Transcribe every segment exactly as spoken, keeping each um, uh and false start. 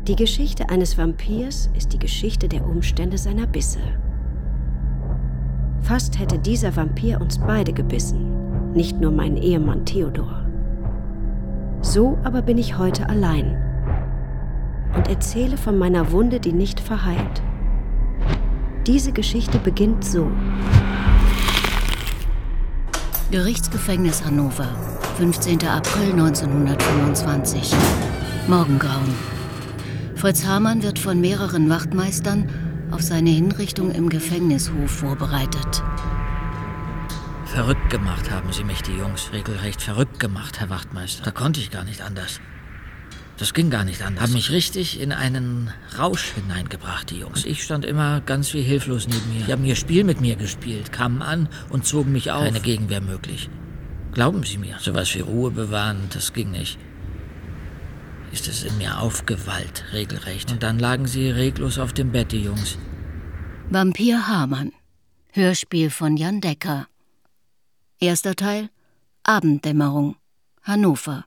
Die Geschichte eines Vampirs ist die Geschichte der Umstände seiner Bisse. Fast hätte dieser Vampir uns beide gebissen, nicht nur meinen Ehemann Theodor. So aber bin ich heute allein und erzähle von meiner Wunde, die nicht verheilt. Diese Geschichte beginnt so. Gerichtsgefängnis Hannover, fünfzehnter April neunzehnhundertfünfundzwanzig. Morgengrauen. Fritz Hamann wird von mehreren Wachtmeistern auf seine Hinrichtung im Gefängnishof vorbereitet. Verrückt gemacht haben sie mich, die Jungs. Regelrecht verrückt gemacht, Herr Wachtmeister. Da konnte ich gar nicht anders. Das ging gar nicht anders. Haben mich richtig in einen Rausch hineingebracht, die Jungs. Ich stand immer ganz wie hilflos neben mir. Die haben ihr Spiel mit mir gespielt, kamen an und zogen mich auf. Keine Gegenwehr möglich. Glauben Sie mir, sowas wie Ruhe bewahren, das ging nicht. Ist es in mir aufgewallt, regelrecht. Und dann lagen sie reglos auf dem Bett, die Jungs. Vampir Hamann. Hörspiel von Jan Decker. Erster Teil: Abenddämmerung. Hannover.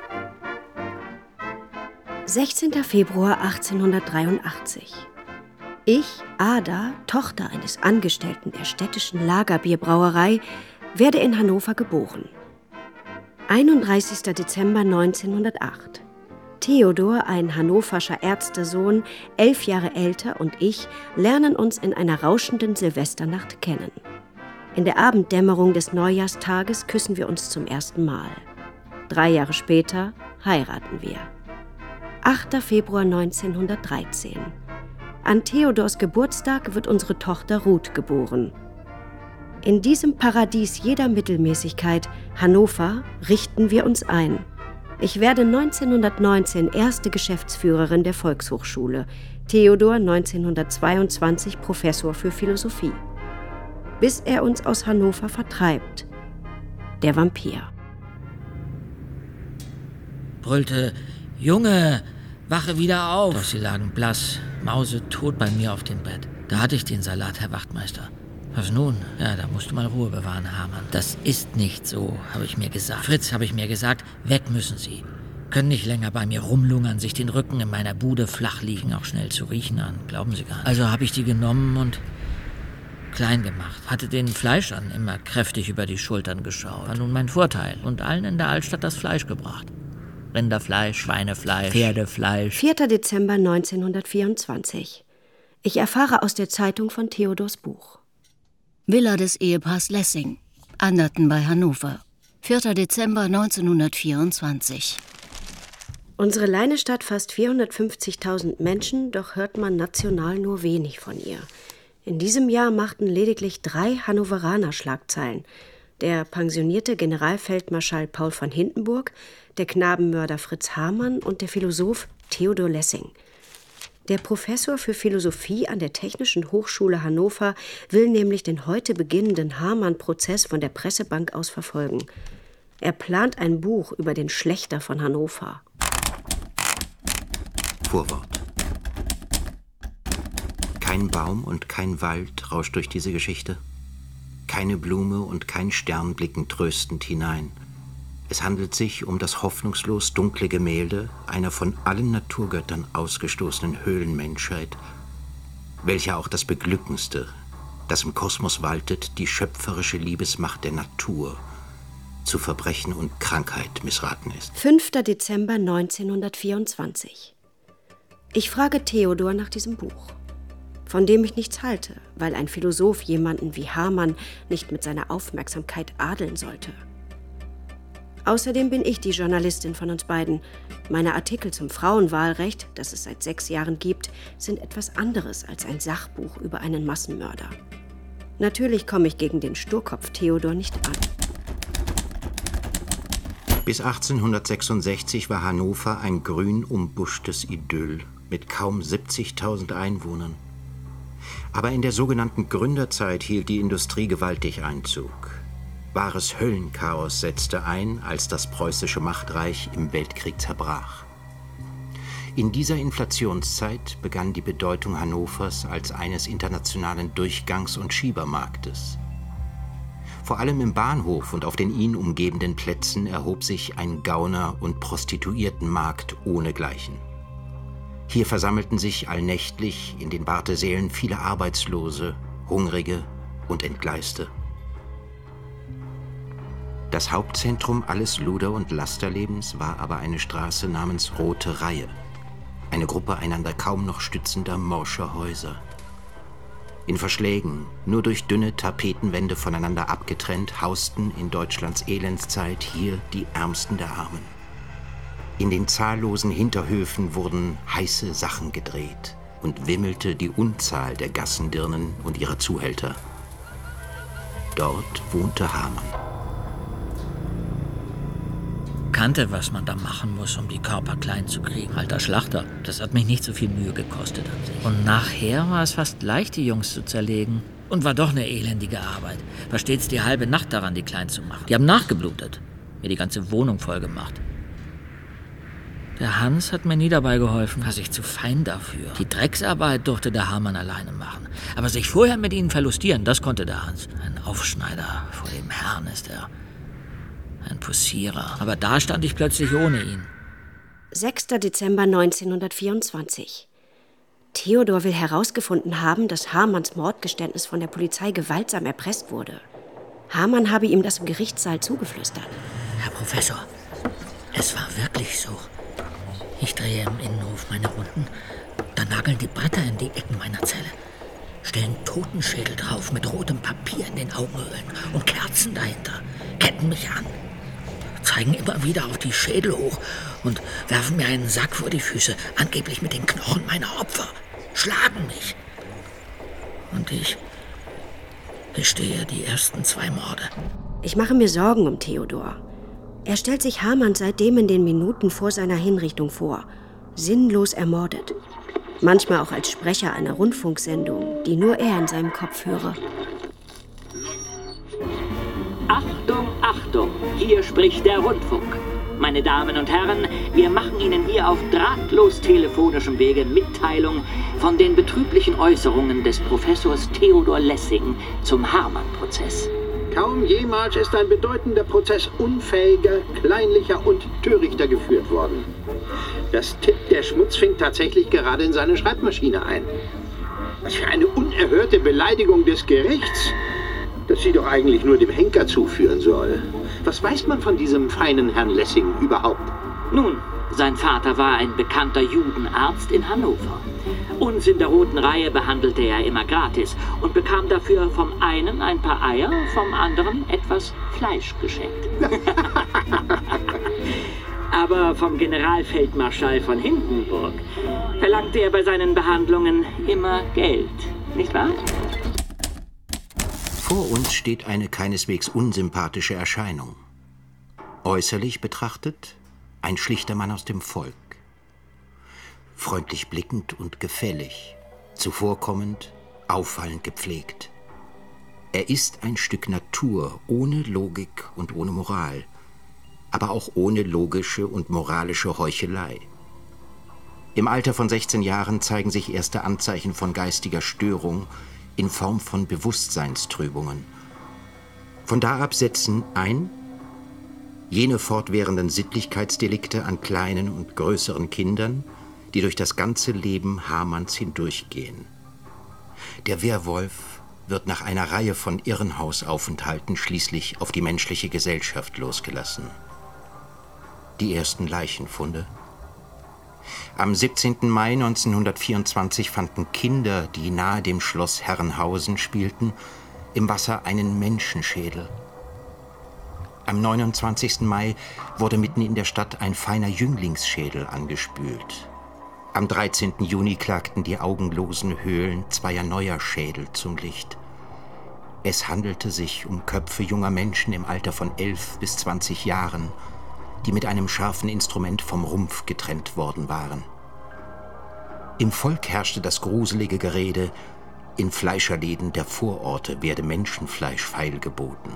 sechzehnter Februar achtzehnhundertdreiundachtzig. Ich, Ada, Tochter eines Angestellten der städtischen Lagerbierbrauerei, werde in Hannover geboren. einunddreißigster Dezember neunzehnhundertacht. Theodor, ein hannoverscher Ärztesohn, elf Jahre älter, und ich lernen uns in einer rauschenden Silvesternacht kennen. In der Abenddämmerung des Neujahrstages küssen wir uns zum ersten Mal. Drei Jahre später heiraten wir. achter Februar neunzehnhundertdreizehn. An Theodors Geburtstag wird unsere Tochter Ruth geboren. In diesem Paradies jeder Mittelmäßigkeit, Hannover, richten wir uns ein. Ich werde neunzehnhundertneunzehn erste Geschäftsführerin der Volkshochschule, Theodor neunzehnhundertzweiundzwanzig Professor für Philosophie. Bis er uns aus Hannover vertreibt. Der Vampir. Brüllte: Junge, wache wieder auf! Doch sie lagen blass, mausetot bei mir auf dem Bett. Da hatte ich den Salat, Herr Wachtmeister. Was nun? Ja, da musst du mal Ruhe bewahren, Hamann. Das ist nicht so, habe ich mir gesagt. Fritz, habe ich mir gesagt, weg müssen Sie. Können nicht länger bei mir rumlungern, sich den Rücken in meiner Bude flach liegen, auch schnell zu riechen an. Glauben Sie gar nicht. Also habe ich die genommen und klein gemacht. Hatte den Fleisch an immer kräftig über die Schultern geschaut. War nun mein Vorteil. Und allen in der Altstadt das Fleisch gebracht. Rinderfleisch, Schweinefleisch, Pferdefleisch. vierter Dezember neunzehnhundertvierundzwanzig. Ich erfahre aus der Zeitung von Theodors Buch. Villa des Ehepaars Lessing, Anderten bei Hannover. vierter Dezember neunzehnhundertvierundzwanzig. Unsere Leinestadt fasst vierhundertfünfzigtausend Menschen, doch hört man national nur wenig von ihr. In diesem Jahr machten lediglich drei Hannoveraner Schlagzeilen. Der pensionierte Generalfeldmarschall Paul von Hindenburg, der Knabenmörder Fritz Hamann und der Philosoph Theodor Lessing. Der Professor für Philosophie an der Technischen Hochschule Hannover will nämlich den heute beginnenden Hamann-Prozess von der Pressebank aus verfolgen. Er plant ein Buch über den Schlächter von Hannover. Vorwort. Kein Baum und kein Wald rauscht durch diese Geschichte. Keine Blume und kein Stern blicken tröstend hinein. Es handelt sich um das hoffnungslos dunkle Gemälde einer von allen Naturgöttern ausgestoßenen Höhlenmenschheit, welcher auch das Beglückendste, das im Kosmos waltet, die schöpferische Liebesmacht der Natur, zu Verbrechen und Krankheit missraten ist. fünfter Dezember neunzehnhundertvierundzwanzig. Ich frage Theodor nach diesem Buch, von dem ich nichts halte, weil ein Philosoph jemanden wie Hamann nicht mit seiner Aufmerksamkeit adeln sollte. Außerdem bin ich die Journalistin von uns beiden. Meine Artikel zum Frauenwahlrecht, das es seit sechs Jahren gibt, sind etwas anderes als ein Sachbuch über einen Massenmörder. Natürlich komme ich gegen den Sturkopf Theodor nicht an. Bis achtzehnhundertsechsundsechzig war Hannover ein grün umbuschtes Idyll mit kaum siebzigtausend Einwohnern. Aber in der sogenannten Gründerzeit hielt die Industrie gewaltig Einzug. Wahres Höllenchaos setzte ein, als das preußische Machtreich im Weltkrieg zerbrach. In dieser Inflationszeit begann die Bedeutung Hannovers als eines internationalen Durchgangs- und Schiebermarktes. Vor allem im Bahnhof und auf den ihn umgebenden Plätzen erhob sich ein Gauner- und Prostituiertenmarkt ohnegleichen. Hier versammelten sich allnächtlich in den Wartesälen viele Arbeitslose, Hungrige und Entgleiste. Das Hauptzentrum alles Luder- und Lasterlebens war aber eine Straße namens Rote Reihe, eine Gruppe einander kaum noch stützender morscher Häuser. In Verschlägen, nur durch dünne Tapetenwände voneinander abgetrennt, hausten in Deutschlands Elendszeit hier die Ärmsten der Armen. In den zahllosen Hinterhöfen wurden heiße Sachen gedreht und wimmelte die Unzahl der Gassendirnen und ihrer Zuhälter. Dort wohnte Hamann. Kannte, was man da machen muss, um die Körper klein zu kriegen. Alter Schlachter, das hat mich nicht so viel Mühe gekostet an sich. Und nachher war es fast leicht, die Jungs zu zerlegen. Und war doch eine elendige Arbeit. War stets die halbe Nacht daran, die klein zu machen. Die haben nachgeblutet, mir die ganze Wohnung voll gemacht. Der Hans hat mir nie dabei geholfen, war sich zu fein dafür. Die Drecksarbeit durfte der Hamann alleine machen. Aber sich vorher mit ihnen verlustieren, das konnte der Hans. Ein Aufschneider vor dem Herrn ist er. Ein Poussierer. Aber da stand ich plötzlich ohne ihn. sechster Dezember neunzehnhundertvierundzwanzig. Theodor will herausgefunden haben, dass Hamanns Mordgeständnis von der Polizei gewaltsam erpresst wurde. Hamann habe ihm das im Gerichtssaal zugeflüstert. Herr Professor, es war wirklich so. Ich drehe im Innenhof meine Runden. Da nageln die Bretter in die Ecken meiner Zelle. Stellen Totenschädel drauf mit rotem Papier in den Augenhöhlen und Kerzen dahinter. Ketten mich an. Zeigen immer wieder auf die Schädel hoch und werfen mir einen Sack vor die Füße, angeblich mit den Knochen meiner Opfer. Schlagen mich. Und ich gestehe die ersten zwei Morde. Ich mache mir Sorgen um Theodor. Er stellt sich Hamann seitdem in den Minuten vor seiner Hinrichtung vor. Sinnlos ermordet. Manchmal auch als Sprecher einer Rundfunksendung, die nur er in seinem Kopf höre. Achtung, Achtung, hier spricht der Rundfunk. Meine Damen und Herren, wir machen Ihnen hier auf drahtlos telefonischem Wege Mitteilung von den betrüblichen Äußerungen des Professors Theodor Lessing zum Hamann-Prozess. Kaum jemals ist ein bedeutender Prozess unfähiger, kleinlicher und törichter geführt worden. Das tippt der Schmutzfink tatsächlich gerade in seine Schreibmaschine ein. Was für eine unerhörte Beleidigung des Gerichts, das sie doch eigentlich nur dem Henker zuführen soll. Was weiß man von diesem feinen Herrn Lessing überhaupt? Nun, sein Vater war ein bekannter Judenarzt in Hannover. Uns in der Roten Reihe behandelte er immer gratis und bekam dafür vom einen ein paar Eier, vom anderen etwas Fleisch geschenkt. Aber vom Generalfeldmarschall von Hindenburg verlangte er bei seinen Behandlungen immer Geld, nicht wahr? Vor uns steht eine keineswegs unsympathische Erscheinung. Äußerlich betrachtet ein schlichter Mann aus dem Volk. Freundlich blickend und gefällig, zuvorkommend, auffallend gepflegt. Er ist ein Stück Natur, ohne Logik und ohne Moral, aber auch ohne logische und moralische Heuchelei. Im Alter von sechzehn Jahren zeigen sich erste Anzeichen von geistiger Störung in Form von Bewusstseinstrübungen. Von da ab setzen ein jene fortwährenden Sittlichkeitsdelikte an kleinen und größeren Kindern, die durch das ganze Leben Hamanns hindurchgehen. Der Werwolf wird nach einer Reihe von Irrenhausaufenthalten schließlich auf die menschliche Gesellschaft losgelassen. Die ersten Leichenfunde. Am siebzehnten Mai neunzehnhundertvierundzwanzig fanden Kinder, die nahe dem Schloss Herrenhausen spielten, im Wasser einen Menschenschädel. Am neunundzwanzigsten Mai wurde mitten in der Stadt ein feiner Jünglingsschädel angespült. Am dreizehnten Juni klagten die augenlosen Höhlen zweier neuer Schädel zum Licht. Es handelte sich um Köpfe junger Menschen im Alter von elf bis zwanzig Jahren, die mit einem scharfen Instrument vom Rumpf getrennt worden waren. Im Volk herrschte das gruselige Gerede, in Fleischerläden der Vororte werde Menschenfleisch feilgeboten.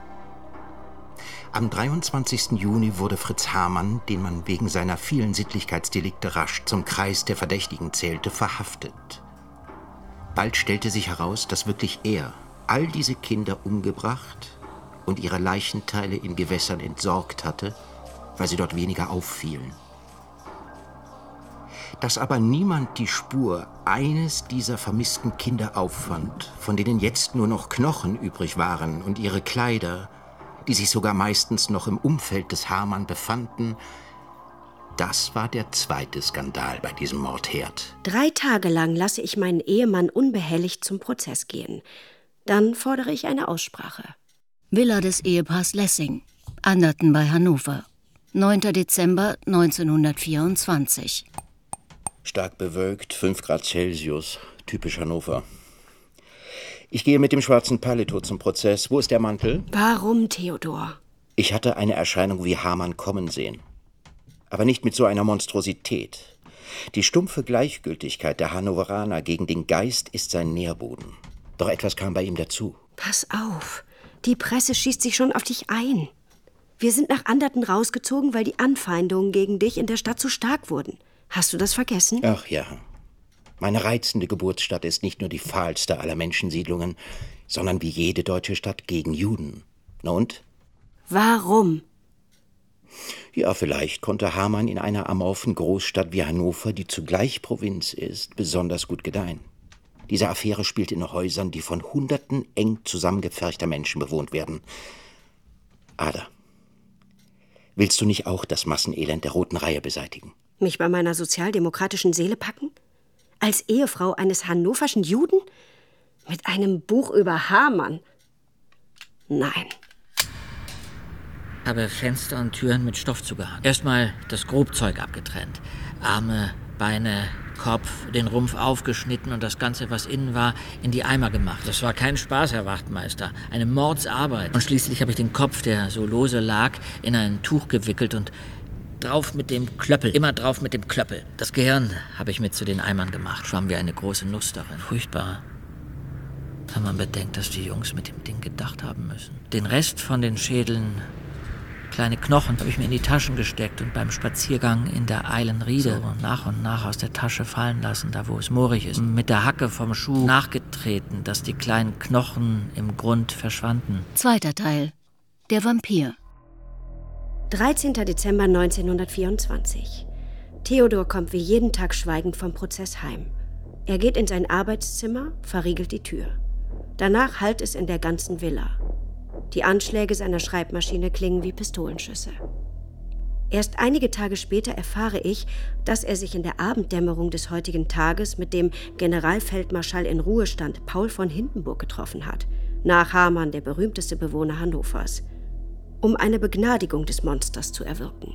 Am dreiundzwanzigsten Juni wurde Fritz Hamann, den man wegen seiner vielen Sittlichkeitsdelikte rasch zum Kreis der Verdächtigen zählte, verhaftet. Bald stellte sich heraus, dass wirklich er all diese Kinder umgebracht und ihre Leichenteile in Gewässern entsorgt hatte, weil sie dort weniger auffielen. Dass aber niemand die Spur eines dieser vermissten Kinder auffand, von denen jetzt nur noch Knochen übrig waren und ihre Kleider, die sich sogar meistens noch im Umfeld des Hamann befanden, das war der zweite Skandal bei diesem Mordherd. Drei Tage lang lasse ich meinen Ehemann unbehelligt zum Prozess gehen. Dann fordere ich eine Aussprache. Villa des Ehepaars Lessing, Anderten bei Hannover, neunter Dezember neunzehnhundertvierundzwanzig. Stark bewölkt, fünf Grad Celsius, typisch Hannover. Ich gehe mit dem schwarzen Palito zum Prozess. Wo ist der Mantel? Warum, Theodor? Ich hatte eine Erscheinung wie Hamann kommen sehen. Aber nicht mit so einer Monstrosität. Die stumpfe Gleichgültigkeit der Hannoveraner gegen den Geist ist sein Nährboden. Doch etwas kam bei ihm dazu. Pass auf, die Presse schießt sich schon auf dich ein. Wir sind nach Anderten rausgezogen, weil die Anfeindungen gegen dich in der Stadt zu stark wurden. Hast du das vergessen? Ach ja. Meine reizende Geburtsstadt ist nicht nur die fahlste aller Menschensiedlungen, sondern wie jede deutsche Stadt gegen Juden. Na und? Warum? Ja, vielleicht konnte Hamann in einer amorphen Großstadt wie Hannover, die zugleich Provinz ist, besonders gut gedeihen. Diese Affäre spielt in Häusern, die von Hunderten eng zusammengepferchter Menschen bewohnt werden. Ada, willst du nicht auch das Massenelend der Roten Reihe beseitigen? Mich bei meiner sozialdemokratischen Seele packen? Als Ehefrau eines hannoverschen Juden? Mit einem Buch über Hamann? Nein. Habe Fenster und Türen mit Stoff zugehangen. Erstmal das Grobzeug abgetrennt. Arme, Beine, Kopf, den Rumpf aufgeschnitten und das Ganze, was innen war, in die Eimer gemacht. Das war kein Spaß, Herr Wachtmeister. Eine Mordsarbeit. Und schließlich habe ich den Kopf, der so lose lag, in ein Tuch gewickelt und drauf mit dem Klöppel. Immer drauf mit dem Klöppel. Das Gehirn habe ich mit zu den Eimern gemacht. Schwamm wie eine große Nuss darin. Furchtbar. Wenn man bedenkt, dass die Jungs mit dem Ding gedacht haben müssen. Den Rest von den Schädeln, kleine Knochen, habe ich mir in die Taschen gesteckt und beim Spaziergang in der Eilenriede so nach und nach aus der Tasche fallen lassen, da wo es moorig ist. Mit der Hacke vom Schuh nachgetreten, dass die kleinen Knochen im Grund verschwanden. Zweiter Teil. Der Vampir. dreizehnter Dezember neunzehnhundertvierundzwanzig. Theodor kommt wie jeden Tag schweigend vom Prozess heim. Er geht in sein Arbeitszimmer, verriegelt die Tür. Danach hallt es in der ganzen Villa. Die Anschläge seiner Schreibmaschine klingen wie Pistolenschüsse. Erst einige Tage später erfahre ich, dass er sich in der Abenddämmerung des heutigen Tages mit dem Generalfeldmarschall in Ruhestand Paul von Hindenburg getroffen hat, nach Hamann der berühmteste Bewohner Hannovers, um eine Begnadigung des Monsters zu erwirken.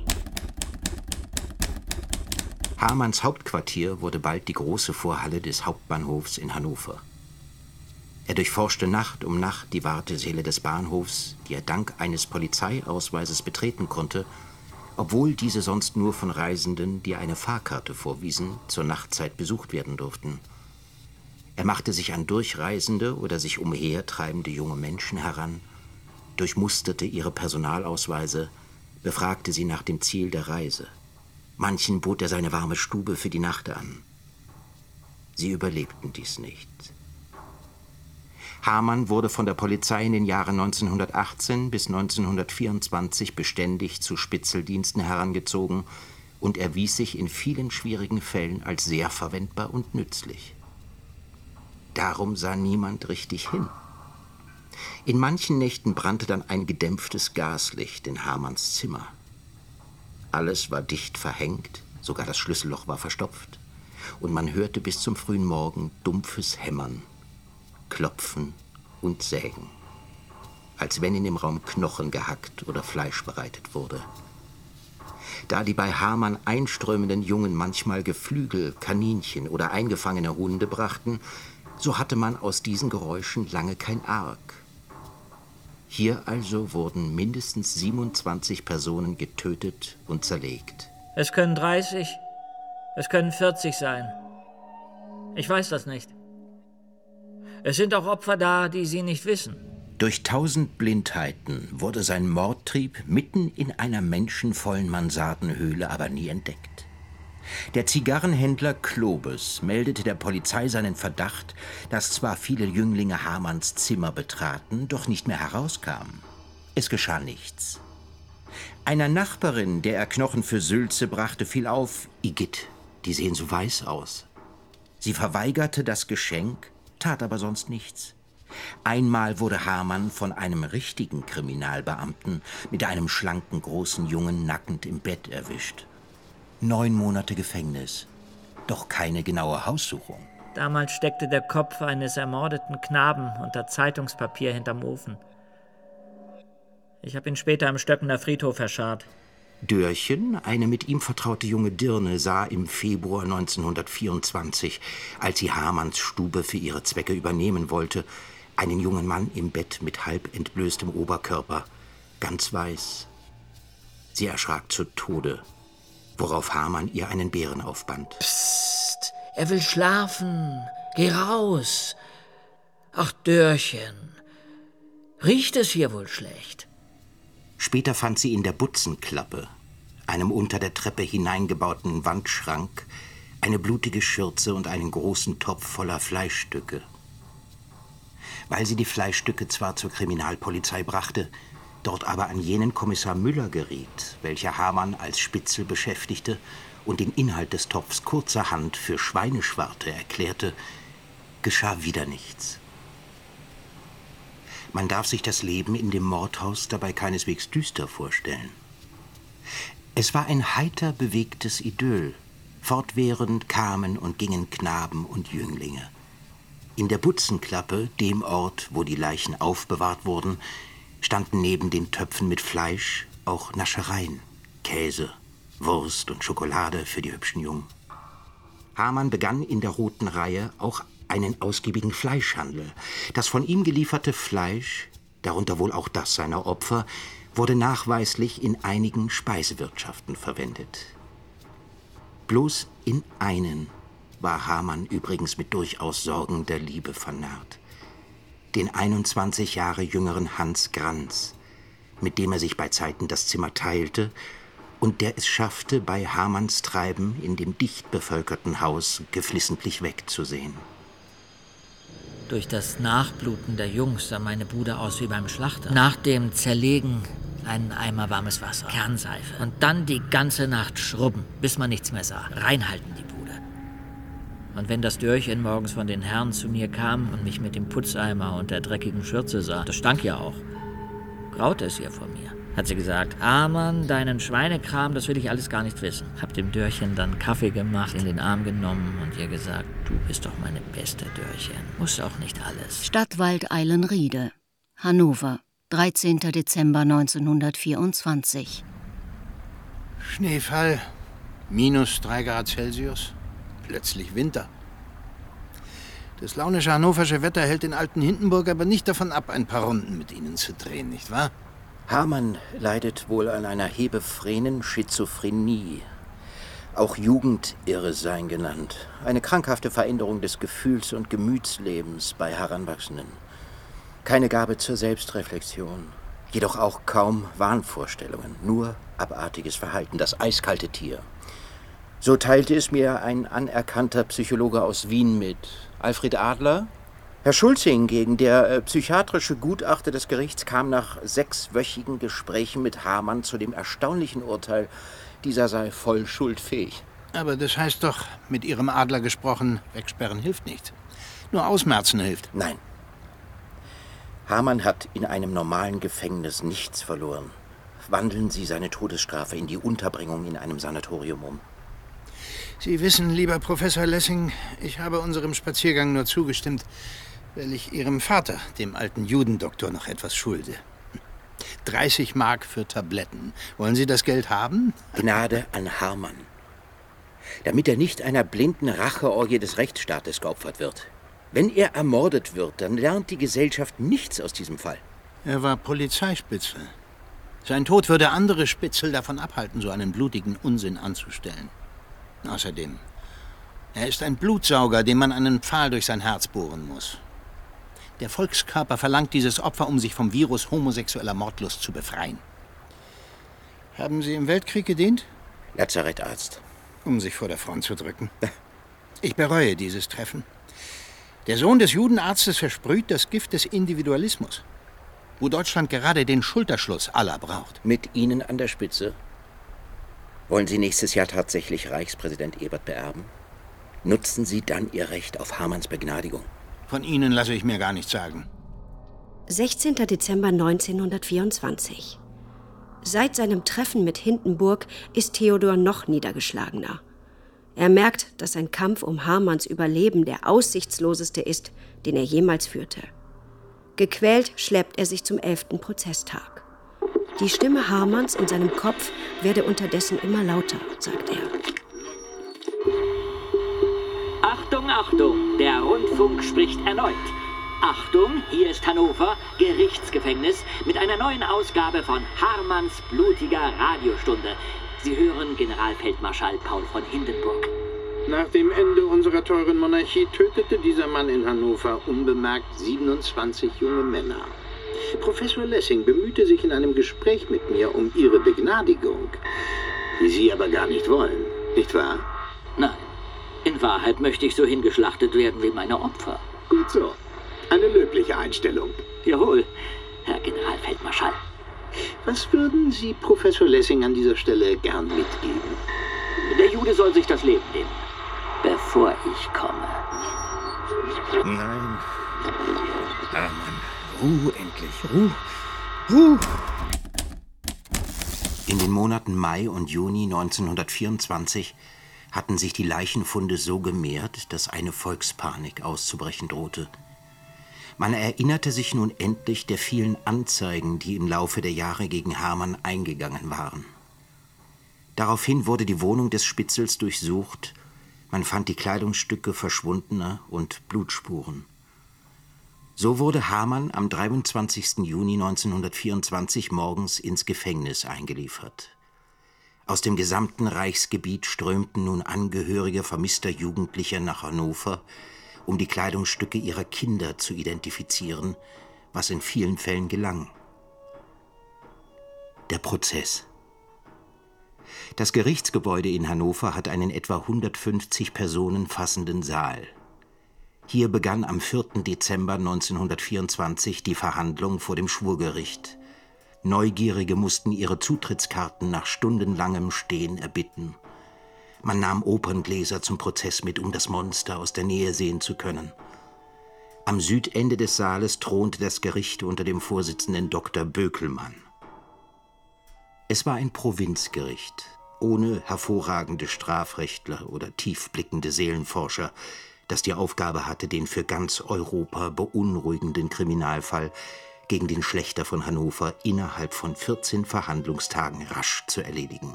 Hamanns Hauptquartier wurde bald die große Vorhalle des Hauptbahnhofs in Hannover. Er durchforschte Nacht um Nacht die Wartesäle des Bahnhofs, die er dank eines Polizeiausweises betreten konnte, obwohl diese sonst nur von Reisenden, die eine Fahrkarte vorwiesen, zur Nachtzeit besucht werden durften. Er machte sich an durchreisende oder sich umhertreibende junge Menschen heran, durchmusterte ihre Personalausweise, befragte sie nach dem Ziel der Reise. Manchen bot er seine warme Stube für die Nacht an. Sie überlebten dies nicht. Hamann wurde von der Polizei in den Jahren neunzehnhundertachtzehn bis neunzehnhundertvierundzwanzig beständig zu Spitzeldiensten herangezogen und erwies sich in vielen schwierigen Fällen als sehr verwendbar und nützlich. Darum sah niemand richtig hin. In manchen Nächten brannte dann ein gedämpftes Gaslicht in Hamanns Zimmer. Alles war dicht verhängt, sogar das Schlüsselloch war verstopft, und man hörte bis zum frühen Morgen dumpfes Hämmern, Klopfen und Sägen, als wenn in dem Raum Knochen gehackt oder Fleisch bereitet wurde. Da die bei Hamann einströmenden Jungen manchmal Geflügel, Kaninchen oder eingefangene Hunde brachten, so hatte man aus diesen Geräuschen lange kein Arg. Hier also wurden mindestens siebenundzwanzig Personen getötet und zerlegt. Es können dreißig, es können vierzig sein. Ich weiß das nicht. Es sind auch Opfer da, die sie nicht wissen. Durch tausend Blindheiten wurde sein Mordtrieb mitten in einer menschenvollen Mansardenhöhle aber nie entdeckt. Der Zigarrenhändler Klobes meldete der Polizei seinen Verdacht, dass zwar viele Jünglinge Hamanns Zimmer betraten, doch nicht mehr herauskamen. Es geschah nichts. Einer Nachbarin, der er Knochen für Sülze brachte, fiel auf: Igitt, Die sehen so weiß aus. Sie verweigerte das Geschenk, tat aber sonst nichts. Einmal wurde Hamann von einem richtigen Kriminalbeamten mit einem schlanken, großen Jungen nackend im Bett erwischt. Neun Monate Gefängnis, doch keine genaue Haussuchung. Damals steckte der Kopf eines ermordeten Knaben unter Zeitungspapier hinterm Ofen. Ich habe ihn später am Stöckener Friedhof verscharrt. Dörchen, eine mit ihm vertraute junge Dirne, sah im Februar neunzehnhundertvierundzwanzig, als sie Hamanns Stube für ihre Zwecke übernehmen wollte, einen jungen Mann im Bett mit halb entblößtem Oberkörper, ganz weiß. Sie erschrak zu Tode, worauf Hamann ihr einen Bären aufband. Psst, er will schlafen. Geh raus. Ach, Dörchen, riecht es hier wohl schlecht? Später fand sie in der Butzenklappe, einem unter der Treppe hineingebauten Wandschrank, eine blutige Schürze und einen großen Topf voller Fleischstücke. Weil sie die Fleischstücke zwar zur Kriminalpolizei brachte, dort aber an jenen Kommissar Müller geriet, welcher Hamann als Spitzel beschäftigte und den Inhalt des Topfs kurzerhand für Schweineschwarte erklärte, geschah wieder nichts. Man darf sich das Leben in dem Mordhaus dabei keineswegs düster vorstellen. Es war ein heiter bewegtes Idyll. Fortwährend kamen und gingen Knaben und Jünglinge. In der Butzenklappe, dem Ort, wo die Leichen aufbewahrt wurden, standen neben den Töpfen mit Fleisch auch Naschereien, Käse, Wurst und Schokolade für die hübschen Jungen. Hamann begann in der Roten Reihe auch einen ausgiebigen Fleischhandel. Das von ihm gelieferte Fleisch, darunter wohl auch das seiner Opfer, wurde nachweislich in einigen Speisewirtschaften verwendet. Bloß in einen war Hamann übrigens mit durchaus sorgender Liebe vernarrt. Den einundzwanzig Jahre jüngeren Hans Granz, mit dem er sich bei Zeiten das Zimmer teilte und der es schaffte, bei Hamanns Treiben in dem dicht bevölkerten Haus geflissentlich wegzusehen. Durch das Nachbluten der Jungs sah meine Bude aus wie beim Schlachter. Nach dem Zerlegen einen Eimer warmes Wasser, Kernseife und dann die ganze Nacht schrubben, bis man nichts mehr sah. Reinhalten die Bude. Und wenn das Dörchen morgens von den Herren zu mir kam und mich mit dem Putzeimer und der dreckigen Schürze sah, das stank ja auch, graute es ihr vor mir. Hat sie gesagt, Hamann, deinen Schweinekram, das will ich alles gar nicht wissen. Hab dem Dörchen dann Kaffee gemacht, in den Arm genommen und ihr gesagt, du bist doch meine beste Dörchen. Muss auch nicht alles. Stadtwald Eilenriede, Hannover, dreizehnter Dezember neunzehnhundertvierundzwanzig. Schneefall, minus drei Grad Celsius, plötzlich Winter. Das launische hannoversche Wetter hält den alten Hindenburg aber nicht davon ab, ein paar Runden mit ihnen zu drehen, nicht wahr? Hamann leidet wohl an einer hebephrenen Schizophrenie, auch Jugendirresein genannt, eine krankhafte Veränderung des Gefühls- und Gemütslebens bei Heranwachsenden. Keine Gabe zur Selbstreflexion, jedoch auch kaum Wahnvorstellungen, nur abartiges Verhalten, das eiskalte Tier. So teilte es mir ein anerkannter Psychologe aus Wien mit. Alfred Adler? Herr Schulze hingegen, der äh, psychiatrische Gutachter des Gerichts, kam nach sechswöchigen Gesprächen mit Hamann zu dem erstaunlichen Urteil, dieser sei voll schuldfähig. Aber das heißt doch, mit Ihrem Adler gesprochen, wegsperren hilft nicht. Nur ausmerzen hilft. Nein. Hamann hat in einem normalen Gefängnis nichts verloren. Wandeln Sie seine Todesstrafe in die Unterbringung in einem Sanatorium um. Sie wissen, lieber Professor Lessing, ich habe unserem Spaziergang nur zugestimmt, weil ich Ihrem Vater, dem alten Judendoktor, noch etwas schulde. dreißig Mark für Tabletten. Wollen Sie das Geld haben? Gnade an Hamann. Damit er nicht einer blinden Racheorgie des Rechtsstaates geopfert wird. Wenn er ermordet wird, dann lernt die Gesellschaft nichts aus diesem Fall. Er war Polizeispitzel. Sein Tod würde andere Spitzel davon abhalten, so einen blutigen Unsinn anzustellen. Außerdem, er ist ein Blutsauger, dem man einen Pfahl durch sein Herz bohren muss. Der Volkskörper verlangt dieses Opfer, um sich vom Virus homosexueller Mordlust zu befreien. Haben Sie im Weltkrieg gedient? Lazarettarzt. Um sich vor der Front zu drücken. Ich bereue dieses Treffen. Der Sohn des Judenarztes versprüht das Gift des Individualismus, wo Deutschland gerade den Schulterschluss aller braucht. Mit Ihnen an der Spitze? Wollen Sie nächstes Jahr tatsächlich Reichspräsident Ebert beerben? Nutzen Sie dann Ihr Recht auf Hamanns Begnadigung. Von Ihnen lasse ich mir gar nichts sagen. sechzehnter Dezember neunzehnhundertvierundzwanzig. Seit seinem Treffen mit Hindenburg ist Theodor noch niedergeschlagener. Er merkt, dass sein Kampf um Hamanns Überleben der aussichtsloseste ist, den er jemals führte. Gequält schleppt er sich zum elften Prozesstag. Die Stimme Hamanns in seinem Kopf werde unterdessen immer lauter, sagt er. Achtung, Achtung, der Rundfunk spricht erneut. Achtung, hier ist Hannover, Gerichtsgefängnis, mit einer neuen Ausgabe von Hamanns blutiger Radiostunde. Sie hören Generalfeldmarschall Paul von Hindenburg. Nach dem Ende unserer teuren Monarchie tötete dieser Mann in Hannover unbemerkt siebenundzwanzig junge Männer. Professor Lessing bemühte sich in einem Gespräch mit mir um Ihre Begnadigung, die Sie aber gar nicht wollen, nicht wahr? Nein, in Wahrheit möchte ich so hingeschlachtet werden wie meine Opfer. Gut so. Eine löbliche Einstellung. Jawohl, Herr Generalfeldmarschall. Was würden Sie Professor Lessing an dieser Stelle gern mitgeben? Der Jude soll sich das Leben nehmen, bevor ich komme. Nein. Hamann, Ruhe endlich, Ruhe, Ruhe. In den Monaten Mai und Juni neunzehnhundertvierundzwanzig hatten sich die Leichenfunde so gemehrt, dass eine Volkspanik auszubrechen drohte. Man erinnerte sich nun endlich der vielen Anzeigen, die im Laufe der Jahre gegen Hamann eingegangen waren. Daraufhin wurde die Wohnung des Spitzels durchsucht. Man fand die Kleidungsstücke verschwundener und Blutspuren. So wurde Hamann am dreiundzwanzigsten Juni neunzehnhundertvierundzwanzig morgens ins Gefängnis eingeliefert. Aus dem gesamten Reichsgebiet strömten nun Angehörige vermisster Jugendlicher nach Hannover, um die Kleidungsstücke ihrer Kinder zu identifizieren, was in vielen Fällen gelang. Der Prozess. Das Gerichtsgebäude in Hannover hat einen etwa hundertfünfzig Personen fassenden Saal. Hier begann am vierten Dezember neunzehnhundertvierundzwanzig die Verhandlung vor dem Schwurgericht. Neugierige mussten ihre Zutrittskarten nach stundenlangem Stehen erbitten. Man nahm Operngläser zum Prozess mit, um das Monster aus der Nähe sehen zu können. Am Südende des Saales thronte das Gericht unter dem Vorsitzenden Doktor Bökelmann. Es war ein Provinzgericht, ohne hervorragende Strafrechtler oder tiefblickende Seelenforscher, das die Aufgabe hatte, den für ganz Europa beunruhigenden Kriminalfall gegen den Schlächter von Hannover innerhalb von vierzehn Verhandlungstagen rasch zu erledigen.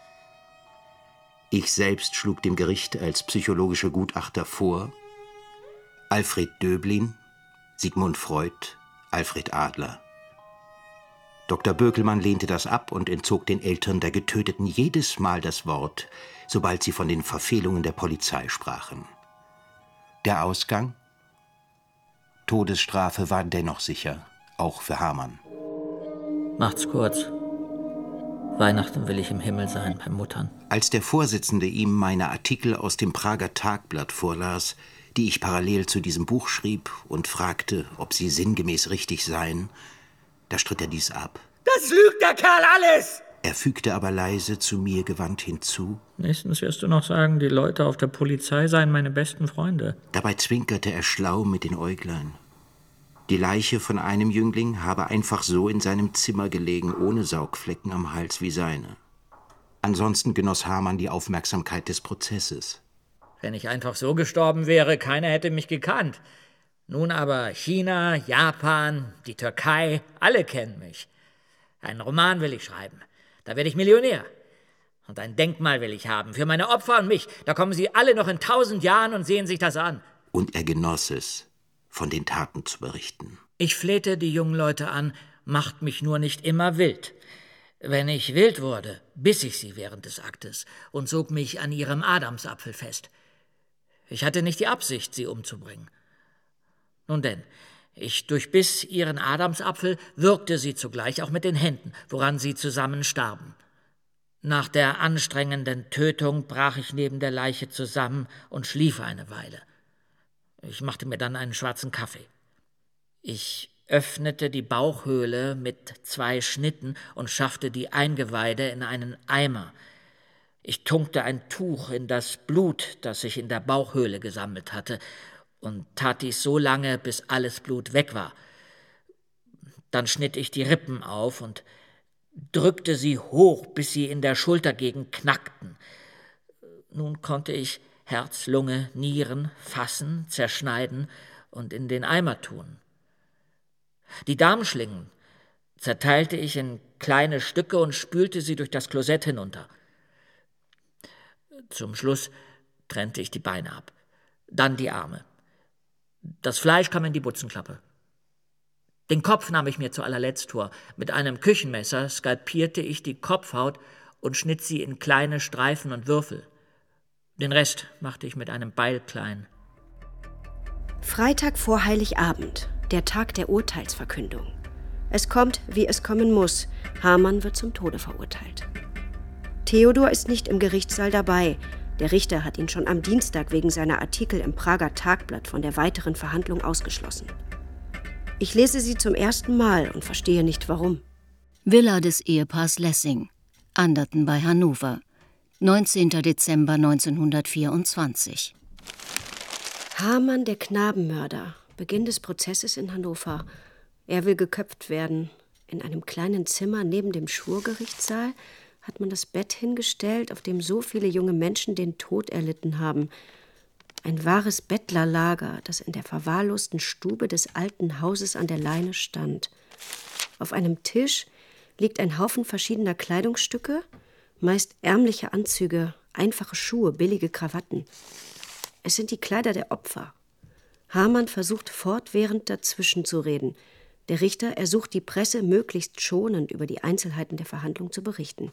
Ich selbst schlug dem Gericht als psychologischer Gutachter vor Alfred Döblin, Sigmund Freud, Alfred Adler. Doktor Bökelmann lehnte das ab und entzog den Eltern der Getöteten jedes Mal das Wort, sobald sie von den Verfehlungen der Polizei sprachen. Der Ausgang? Todesstrafe war dennoch sicher, auch für Hamann. Macht's kurz. Weihnachten will ich im Himmel sein, bei Muttern. Als der Vorsitzende ihm meine Artikel aus dem Prager Tagblatt vorlas, die ich parallel zu diesem Buch schrieb und fragte, ob sie sinngemäß richtig seien, da stritt er dies ab. Das lügt der Kerl alles! Er fügte aber leise zu mir gewandt hinzu. Nächstens wirst du noch sagen, die Leute auf der Polizei seien meine besten Freunde. Dabei zwinkerte er schlau mit den Äuglein. Die Leiche von einem Jüngling habe einfach so in seinem Zimmer gelegen, ohne Saugflecken am Hals wie seine. Ansonsten genoss Hamann die Aufmerksamkeit des Prozesses. Wenn ich einfach so gestorben wäre, keiner hätte mich gekannt. Nun aber China, Japan, die Türkei, alle kennen mich. Einen Roman will ich schreiben. Da werde ich Millionär. Und ein Denkmal will ich haben für meine Opfer und mich. Da kommen sie alle noch in tausend Jahren und sehen sich das an. Und er genoss es, von den Taten zu berichten. Ich flehte die jungen Leute an, macht mich nur nicht immer wild. Wenn ich wild wurde, biss ich sie während des Aktes und sog mich an ihrem Adamsapfel fest. Ich hatte nicht die Absicht, sie umzubringen. Nun denn, ich durchbiss ihren Adamsapfel, würgte sie zugleich auch mit den Händen, woran sie zusammen starben. Nach der anstrengenden Tötung brach ich neben der Leiche zusammen und schlief eine Weile. Ich machte mir dann einen schwarzen Kaffee. Ich öffnete die Bauchhöhle mit zwei Schnitten und schaffte die Eingeweide in einen Eimer. Ich tunkte ein Tuch in das Blut, das sich in der Bauchhöhle gesammelt hatte, und tat dies so lange, bis alles Blut weg war. Dann schnitt ich die Rippen auf und drückte sie hoch, bis sie in der Schultergegend knackten. Nun konnte ich Herz, Lunge, Nieren fassen, zerschneiden und in den Eimer tun. Die Darmschlingen zerteilte ich in kleine Stücke und spülte sie durch das Klosett hinunter. Zum Schluss trennte ich die Beine ab, dann die Arme. Das Fleisch kam in die Butzenklappe. Den Kopf nahm ich mir zu allerletzt vor. Mit einem Küchenmesser skalpierte ich die Kopfhaut und schnitt sie in kleine Streifen und Würfel. Den Rest machte ich mit einem Beil klein. Freitag vor Heiligabend, der Tag der Urteilsverkündung. Es kommt, wie es kommen muss. Hamann wird zum Tode verurteilt. Theodor ist nicht im Gerichtssaal dabei. Der Richter hat ihn schon am Dienstag wegen seiner Artikel im Prager Tagblatt von der weiteren Verhandlung ausgeschlossen. Ich lese sie zum ersten Mal und verstehe nicht, warum. Villa des Ehepaars Lessing, Anderten bei Hannover, neunzehnter Dezember neunzehnhundertvierundzwanzig. Hamann, der Knabenmörder. Beginn des Prozesses in Hannover. Er will geköpft werden. In einem kleinen Zimmer neben dem Schwurgerichtssaal hat man das Bett hingestellt, auf dem so viele junge Menschen den Tod erlitten haben. Ein wahres Bettlerlager, das in der verwahrlosten Stube des alten Hauses an der Leine stand. Auf einem Tisch liegt ein Haufen verschiedener Kleidungsstücke, meist ärmliche Anzüge, einfache Schuhe, billige Krawatten. Es sind die Kleider der Opfer. Hamann versucht fortwährend dazwischen zu reden. Der Richter ersucht die Presse, möglichst schonend über die Einzelheiten der Verhandlung zu berichten.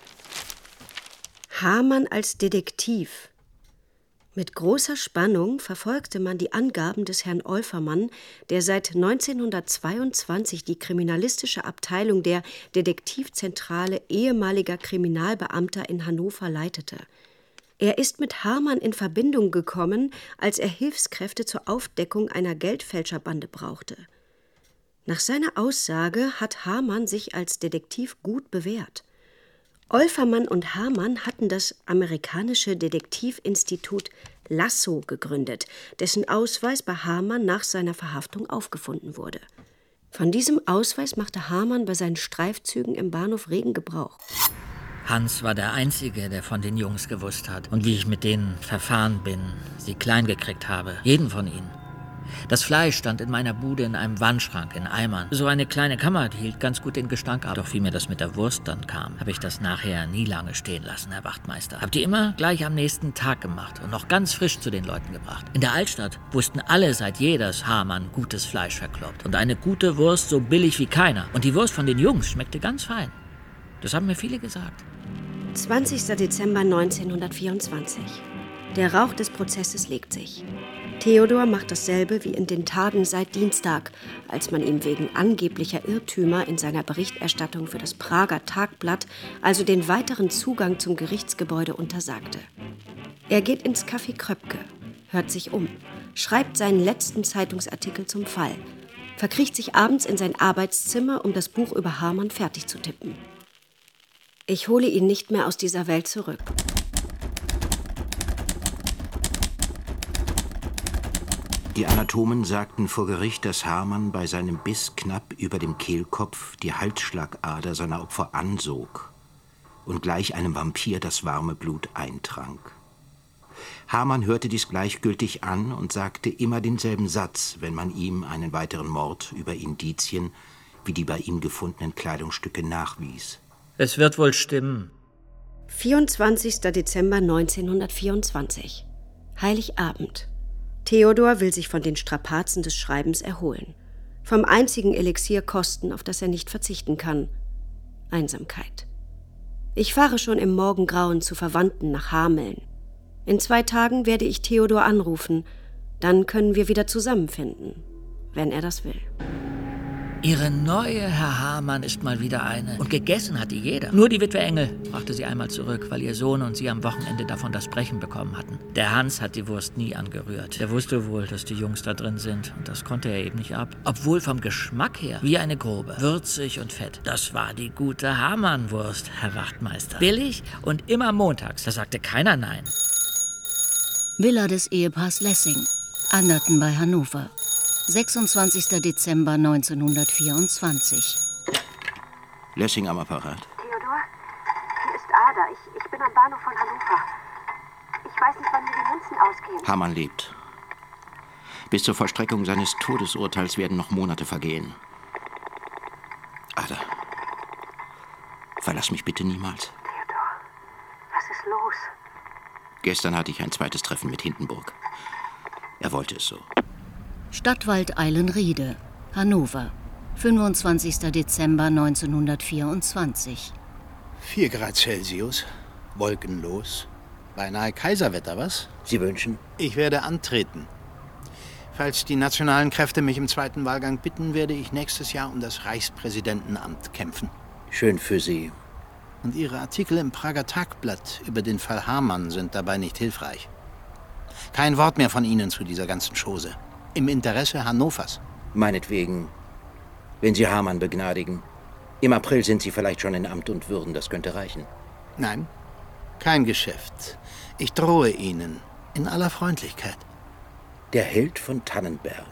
Hamann als Detektiv. Mit großer Spannung verfolgte man die Angaben des Herrn Olfermann, der seit neunzehnhundertzweiundzwanzig die kriminalistische Abteilung der Detektivzentrale ehemaliger Kriminalbeamter in Hannover leitete. Er ist mit Hamann in Verbindung gekommen, als er Hilfskräfte zur Aufdeckung einer Geldfälscherbande brauchte. Nach seiner Aussage hat Hamann sich als Detektiv gut bewährt. Olfermann und Hamann hatten das amerikanische Detektivinstitut Lasso gegründet, dessen Ausweis bei Hamann nach seiner Verhaftung aufgefunden wurde. Von diesem Ausweis machte Hamann bei seinen Streifzügen im Bahnhof regen Gebrauch. Hans war der Einzige, der von den Jungs gewusst hat und wie ich mit denen verfahren bin, sie klein gekriegt habe, jeden von ihnen. Das Fleisch stand in meiner Bude in einem Wandschrank, in Eimern. So eine kleine Kammer, die hielt ganz gut den Gestank ab. Doch wie mir das mit der Wurst dann kam, habe ich das nachher nie lange stehen lassen, Herr Wachtmeister. Hab die immer gleich am nächsten Tag gemacht und noch ganz frisch zu den Leuten gebracht. In der Altstadt wussten alle seit je, dass Hamann gutes Fleisch verkloppt. Und eine gute Wurst so billig wie keiner. Und die Wurst von den Jungs schmeckte ganz fein. Das haben mir viele gesagt. zwanzigster Dezember neunzehnhundertvierundzwanzig. Der Rauch des Prozesses legt sich. Theodor macht dasselbe wie in den Tagen seit Dienstag, als man ihm wegen angeblicher Irrtümer in seiner Berichterstattung für das Prager Tagblatt also den weiteren Zugang zum Gerichtsgebäude untersagte. Er geht ins Café Kröpke, hört sich um, schreibt seinen letzten Zeitungsartikel zum Fall, verkriecht sich abends in sein Arbeitszimmer, um das Buch über Hamann fertig zu tippen. Ich hole ihn nicht mehr aus dieser Welt zurück. Die Anatomen sagten vor Gericht, dass Hamann bei seinem Biss knapp über dem Kehlkopf die Halsschlagader seiner Opfer ansog und gleich einem Vampir das warme Blut eintrank. Hamann hörte dies gleichgültig an und sagte immer denselben Satz, wenn man ihm einen weiteren Mord über Indizien wie die bei ihm gefundenen Kleidungsstücke nachwies. Es wird wohl stimmen. vierundzwanzigster Dezember neunzehnhundertvierundzwanzig. Heiligabend. Theodor will sich von den Strapazen des Schreibens erholen. Vom einzigen Elixier kosten, auf das er nicht verzichten kann. Einsamkeit. Ich fahre schon im Morgengrauen zu Verwandten nach Hameln. In zwei Tagen werde ich Theodor anrufen. Dann können wir wieder zusammenfinden, wenn er das will. Ihre neue, Herr Hamann, ist mal wieder eine. Und gegessen hat die jeder. Nur die Witwe Engel brachte sie einmal zurück, weil ihr Sohn und sie am Wochenende davon das Brechen bekommen hatten. Der Hans hat die Wurst nie angerührt. Der wusste wohl, dass die Jungs da drin sind. Und das konnte er eben nicht ab. Obwohl vom Geschmack her wie eine grobe. Würzig und fett. Das war die gute Hamann-Wurst, Herr Wachtmeister. Billig und immer montags. Da sagte keiner nein. Villa des Ehepaars Lessing, Anderten bei Hannover. sechsundzwanzigster Dezember neunzehnhundertvierundzwanzig. Lessing am Apparat. Theodor, hier ist Ada. Ich, ich bin am Bahnhof von Hannover. Ich weiß nicht, wann mir die Münzen ausgehen. Hamann lebt. Bis zur Vollstreckung seines Todesurteils werden noch Monate vergehen. Ada, verlass mich bitte niemals. Theodor, was ist los? Gestern hatte ich ein zweites Treffen mit Hindenburg. Er wollte es so. Stadtwald Eilenriede, Hannover, fünfundzwanzigster Dezember neunzehnhundertvierundzwanzig. vier Grad Celsius, wolkenlos. Beinahe Kaiserwetter, was? Sie wünschen? Ich werde antreten. Falls die nationalen Kräfte mich im zweiten Wahlgang bitten, werde ich nächstes Jahr um das Reichspräsidentenamt kämpfen. Schön für Sie. Und Ihre Artikel im Prager Tagblatt über den Fall Hamann sind dabei nicht hilfreich. Kein Wort mehr von Ihnen zu dieser ganzen Chose. Im Interesse Hannovers. Meinetwegen, wenn Sie Hamann begnadigen. Im April sind Sie vielleicht schon in Amt und Würden, das könnte reichen. Nein, kein Geschäft. Ich drohe Ihnen in aller Freundlichkeit. Der Held von Tannenberg.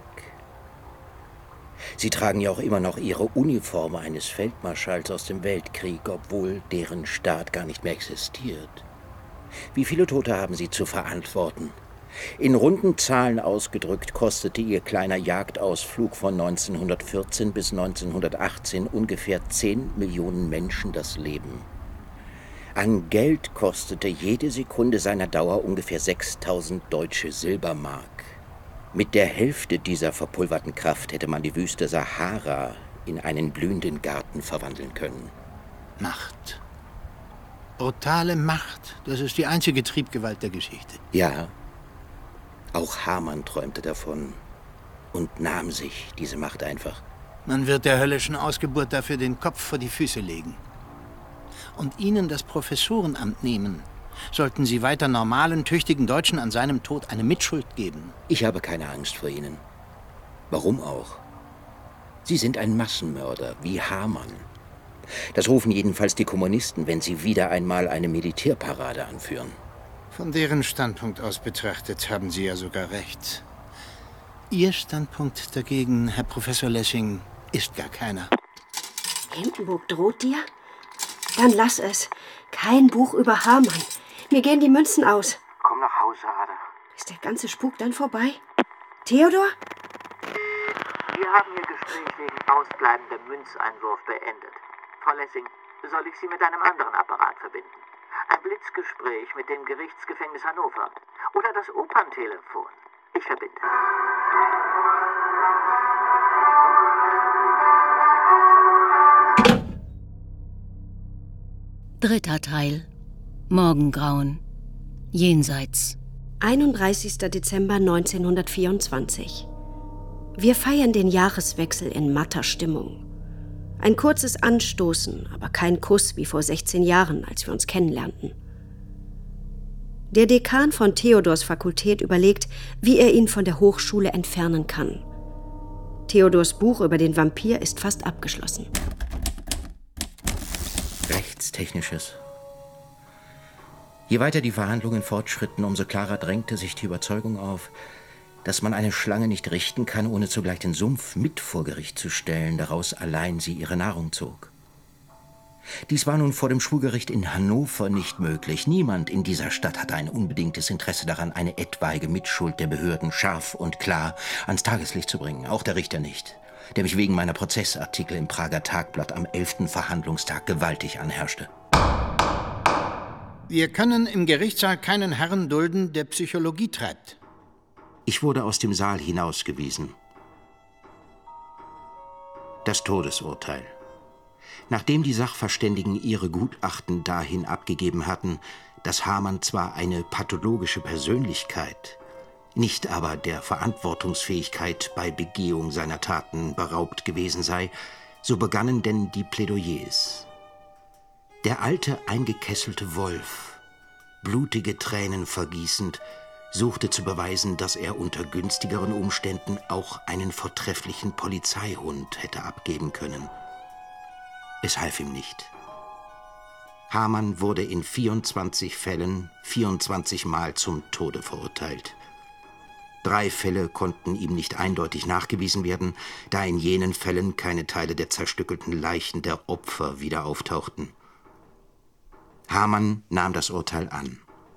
Sie tragen ja auch immer noch Ihre Uniform eines Feldmarschalls aus dem Weltkrieg, obwohl deren Staat gar nicht mehr existiert. Wie viele Tote haben Sie zu verantworten? In runden Zahlen ausgedrückt kostete Ihr kleiner Jagdausflug von neunzehnhundertvierzehn bis neunzehnhundertachtzehn ungefähr zehn Millionen Menschen das Leben. An Geld kostete jede Sekunde seiner Dauer ungefähr sechstausend deutsche Silbermark. Mit der Hälfte dieser verpulverten Kraft hätte man die Wüste Sahara in einen blühenden Garten verwandeln können. Macht. Brutale Macht. Das ist die einzige Triebgewalt der Geschichte. Ja. Auch Hamann träumte davon und nahm sich diese Macht einfach. Man wird der höllischen Ausgeburt dafür den Kopf vor die Füße legen. Und Ihnen das Professorenamt nehmen, sollten Sie weiter normalen, tüchtigen Deutschen an seinem Tod eine Mitschuld geben. Ich habe keine Angst vor Ihnen. Warum auch? Sie sind ein Massenmörder, wie Hamann. Das rufen jedenfalls die Kommunisten, wenn sie wieder einmal eine Militärparade anführen. Von deren Standpunkt aus betrachtet haben Sie ja sogar recht. Ihr Standpunkt dagegen, Herr Professor Lessing, ist gar keiner. Hindenburg droht dir? Dann lass es. Kein Buch über Hamann. Mir gehen die Münzen aus. Komm nach Hause, Ada. Ist der ganze Spuk dann vorbei? Theodor? Wir haben Ihr Gespräch wegen ausbleibendem Münzeinwurf beendet. Frau Lessing, soll ich Sie mit einem anderen Apparat verbinden? Ein Blitzgespräch mit dem Gerichtsgefängnis Hannover. Oder das Operntelefon. Ich verbinde. Dritter Teil. Morgengrauen. Jenseits. einunddreißigster Dezember neunzehnhundertvierundzwanzig. Wir feiern den Jahreswechsel in matter Stimmung. Ein kurzes Anstoßen, aber kein Kuss wie vor sechzehn Jahren, als wir uns kennenlernten. Der Dekan von Theodors Fakultät überlegt, wie er ihn von der Hochschule entfernen kann. Theodors Buch über den Vampir ist fast abgeschlossen. Rechtstechnisches. Je weiter die Verhandlungen fortschritten, umso klarer drängte sich die Überzeugung auf, dass man eine Schlange nicht richten kann, ohne zugleich den Sumpf mit vor Gericht zu stellen, daraus allein sie ihre Nahrung zog. Dies war nun vor dem Schwurgericht in Hannover nicht möglich. Niemand in dieser Stadt hatte ein unbedingtes Interesse daran, eine etwaige Mitschuld der Behörden scharf und klar ans Tageslicht zu bringen. Auch der Richter nicht, der mich wegen meiner Prozessartikel im Prager Tagblatt am elften Verhandlungstag gewaltig anherrschte. Wir können im Gerichtssaal keinen Herrn dulden, der Psychologie treibt. Ich wurde aus dem Saal hinausgewiesen. Das Todesurteil. Nachdem die Sachverständigen ihre Gutachten dahin abgegeben hatten, dass Hamann zwar eine pathologische Persönlichkeit, nicht aber der Verantwortungsfähigkeit bei Begehung seiner Taten beraubt gewesen sei, so begannen denn die Plädoyers. Der alte, eingekesselte Wolf, blutige Tränen vergießend, suchte zu beweisen, dass er unter günstigeren Umständen auch einen vortrefflichen Polizeihund hätte abgeben können. Es half ihm nicht. Hamann wurde in vierundzwanzig Fällen vierundzwanzig Mal zum Tode verurteilt. Drei Fälle konnten ihm nicht eindeutig nachgewiesen werden, da in jenen Fällen keine Teile der zerstückelten Leichen der Opfer wieder auftauchten. Hamann nahm das Urteil an.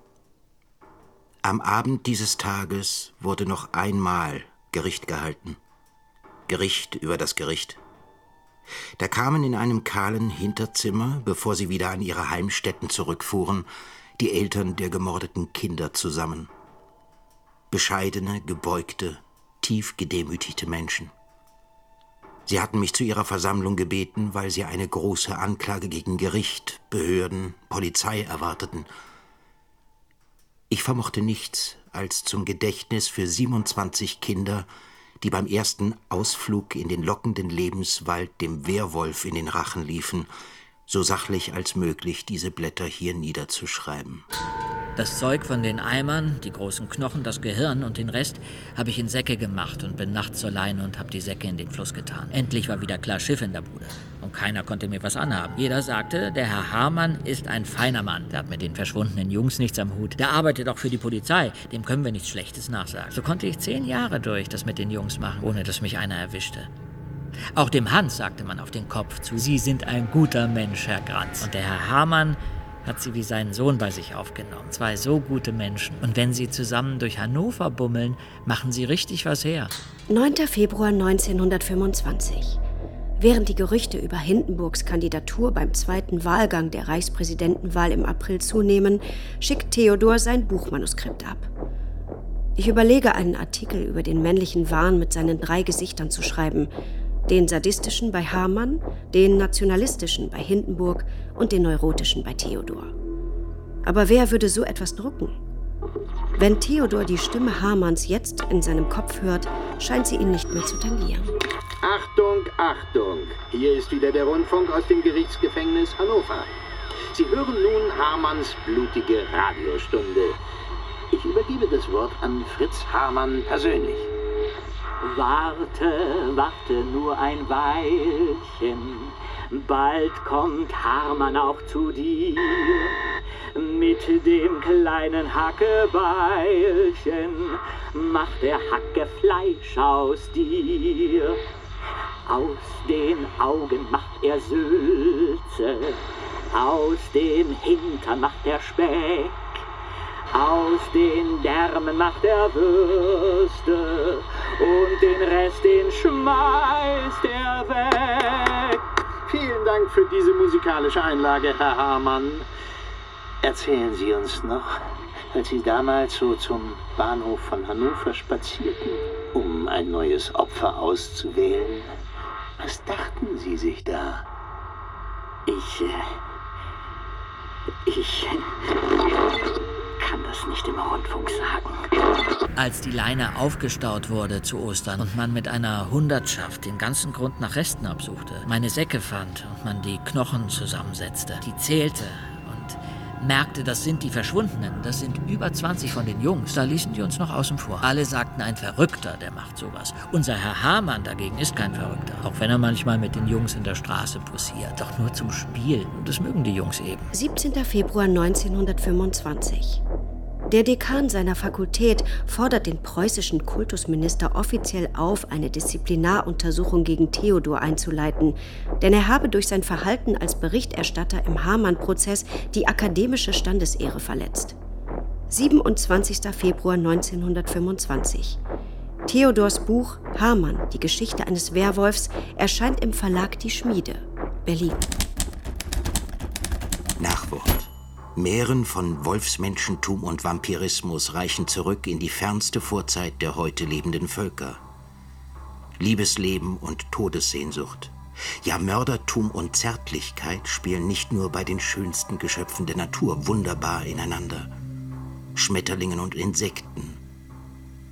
Am Abend dieses Tages wurde noch einmal Gericht gehalten. Gericht über das Gericht. Da kamen in einem kahlen Hinterzimmer, bevor sie wieder an ihre Heimstätten zurückfuhren, die Eltern der gemordeten Kinder zusammen. Bescheidene, gebeugte, tief gedemütigte Menschen. Sie hatten mich zu ihrer Versammlung gebeten, weil sie eine große Anklage gegen Gericht, Behörden, Polizei erwarteten. Ich vermochte nichts als zum Gedächtnis für siebenundzwanzig Kinder, die beim ersten Ausflug in den lockenden Lebenswald dem Wehrwolf in den Rachen liefen, so sachlich als möglich diese Blätter hier niederzuschreiben. Das Zeug von den Eimern, die großen Knochen, das Gehirn und den Rest habe ich in Säcke gemacht und bin nachts zur Leine und habe die Säcke in den Fluss getan. Endlich war wieder klar Schiff in der Bude. Und keiner konnte mir was anhaben. Jeder sagte, der Herr Hamann ist ein feiner Mann. Der hat mit den verschwundenen Jungs nichts am Hut. Der arbeitet auch für die Polizei. Dem können wir nichts Schlechtes nachsagen. So konnte ich zehn Jahre durch das mit den Jungs machen, ohne dass mich einer erwischte. Auch dem Hans sagte man auf den Kopf zu, Sie sind ein guter Mensch, Herr Granz. Und der Herr Hamann hat sie wie seinen Sohn bei sich aufgenommen. Zwei so gute Menschen. Und wenn sie zusammen durch Hannover bummeln, machen sie richtig was her. neunter Februar neunzehnhundertfünfundzwanzig. Während die Gerüchte über Hindenburgs Kandidatur beim zweiten Wahlgang der Reichspräsidentenwahl im April zunehmen, schickt Theodor sein Buchmanuskript ab. Ich überlege, einen Artikel über den männlichen Wahn mit seinen drei Gesichtern zu schreiben. Den sadistischen bei Hamann, den nationalistischen bei Hindenburg und den neurotischen bei Theodor. Aber wer würde so etwas drucken? Wenn Theodor die Stimme Hamanns jetzt in seinem Kopf hört, scheint sie ihn nicht mehr zu tangieren. Achtung, Achtung! Hier ist wieder der Rundfunk aus dem Gerichtsgefängnis Hannover. Sie hören nun Hamanns blutige Radiostunde. Ich übergebe das Wort an Fritz Hamann persönlich. Warte, warte nur ein Weilchen, bald kommt Hamann auch zu dir, mit dem kleinen Hackebeilchen macht er Hackefleisch aus dir. Aus den Augen macht er Sülze, aus dem Hintern macht er Speck, aus den Därmen macht er Würste und den Rest, den schmeißt er weg. Vielen Dank für diese musikalische Einlage, Herr Hamann. Erzählen Sie uns noch, als Sie damals so zum Bahnhof von Hannover spazierten, um ein neues Opfer auszuwählen. Was dachten Sie sich da? Ich... Ich... kann das nicht im Rundfunk sagen. Als die Leine aufgestaut wurde zu Ostern und man mit einer Hundertschaft den ganzen Grund nach Resten absuchte, meine Säcke fand und man die Knochen zusammensetzte, die zählte und merkte, das sind die Verschwundenen, das sind über zwanzig von den Jungs, da ließen die uns noch außen vor. Alle sagten, ein Verrückter, der macht sowas. Unser Herr Hamann dagegen ist kein Verrückter, auch wenn er manchmal mit den Jungs in der Straße posiert, doch nur zum Spiel. Und das mögen die Jungs eben. siebzehnter Februar neunzehnhundertfünfundzwanzig. Der Dekan seiner Fakultät fordert den preußischen Kultusminister offiziell auf, eine Disziplinaruntersuchung gegen Theodor einzuleiten, denn er habe durch sein Verhalten als Berichterstatter im Hamann-Prozess die akademische Standesehre verletzt. siebenundzwanzigster Februar neunzehnhundertfünfundzwanzig. Theodors Buch Hamann, die Geschichte eines Werwolfs, erscheint im Verlag Die Schmiede, Berlin. Nachwort. Mähren von Wolfsmenschentum und Vampirismus reichen zurück in die fernste Vorzeit der heute lebenden Völker. Liebesleben und Todessehnsucht, ja Mördertum und Zärtlichkeit spielen nicht nur bei den schönsten Geschöpfen der Natur wunderbar ineinander. Schmetterlingen und Insekten,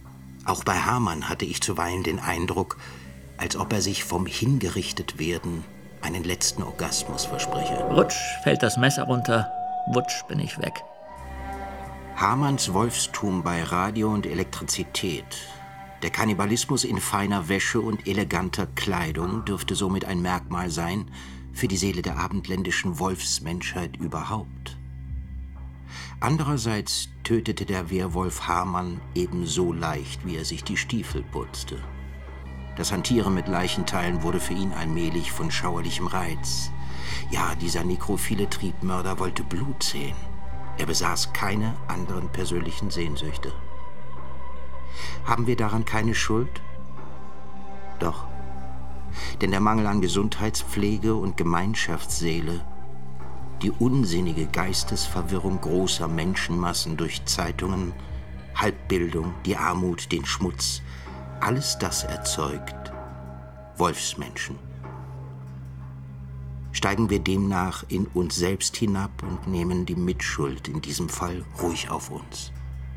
Auch bei Hamann hatte ich zuweilen den Eindruck, als ob er sich vom Hingerichtetwerden einen letzten Orgasmus verspreche. Rutsch, fällt das Messer runter, wutsch, bin ich weg. Hamanns Wolfstum bei Radio und Elektrizität, der Kannibalismus in feiner Wäsche und eleganter Kleidung dürfte somit ein Merkmal sein für die Seele der abendländischen Wolfsmenschheit überhaupt. Andererseits tötete der Werwolf Hamann ebenso leicht, wie er sich die Stiefel putzte. Das Hantieren mit Leichenteilen wurde für ihn allmählich von schauerlichem Reiz. Ja, dieser nekrophile Triebmörder wollte Blut sehen. Er besaß keine anderen persönlichen Sehnsüchte. Haben wir daran keine Schuld? Doch. Denn der Mangel an Gesundheitspflege und Gemeinschaftsseele, die unsinnige Geistesverwirrung großer Menschenmassen durch Zeitungen, Halbbildung, die Armut, den Schmutz, alles das erzeugt Wolfsmenschen. Steigen wir demnach in uns selbst hinab und nehmen die Mitschuld in diesem Fall ruhig auf uns.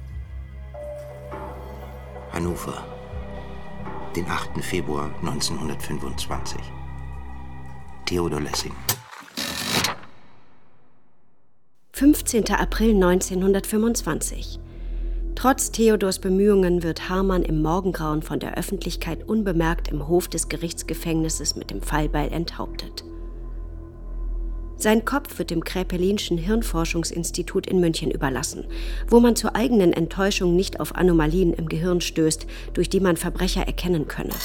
Hannover, den achten Februar neunzehnhundertfünfundzwanzig. Theodor Lessing. fünfzehnter April neunzehnhundertfünfundzwanzig. Trotz Theodors Bemühungen wird Hamann im Morgengrauen von der Öffentlichkeit unbemerkt im Hof des Gerichtsgefängnisses mit dem Fallbeil enthauptet. Sein Kopf wird dem Kraepelinschen Hirnforschungsinstitut in München überlassen, wo man zur eigenen Enttäuschung nicht auf Anomalien im Gehirn stößt, durch die man Verbrecher erkennen könne.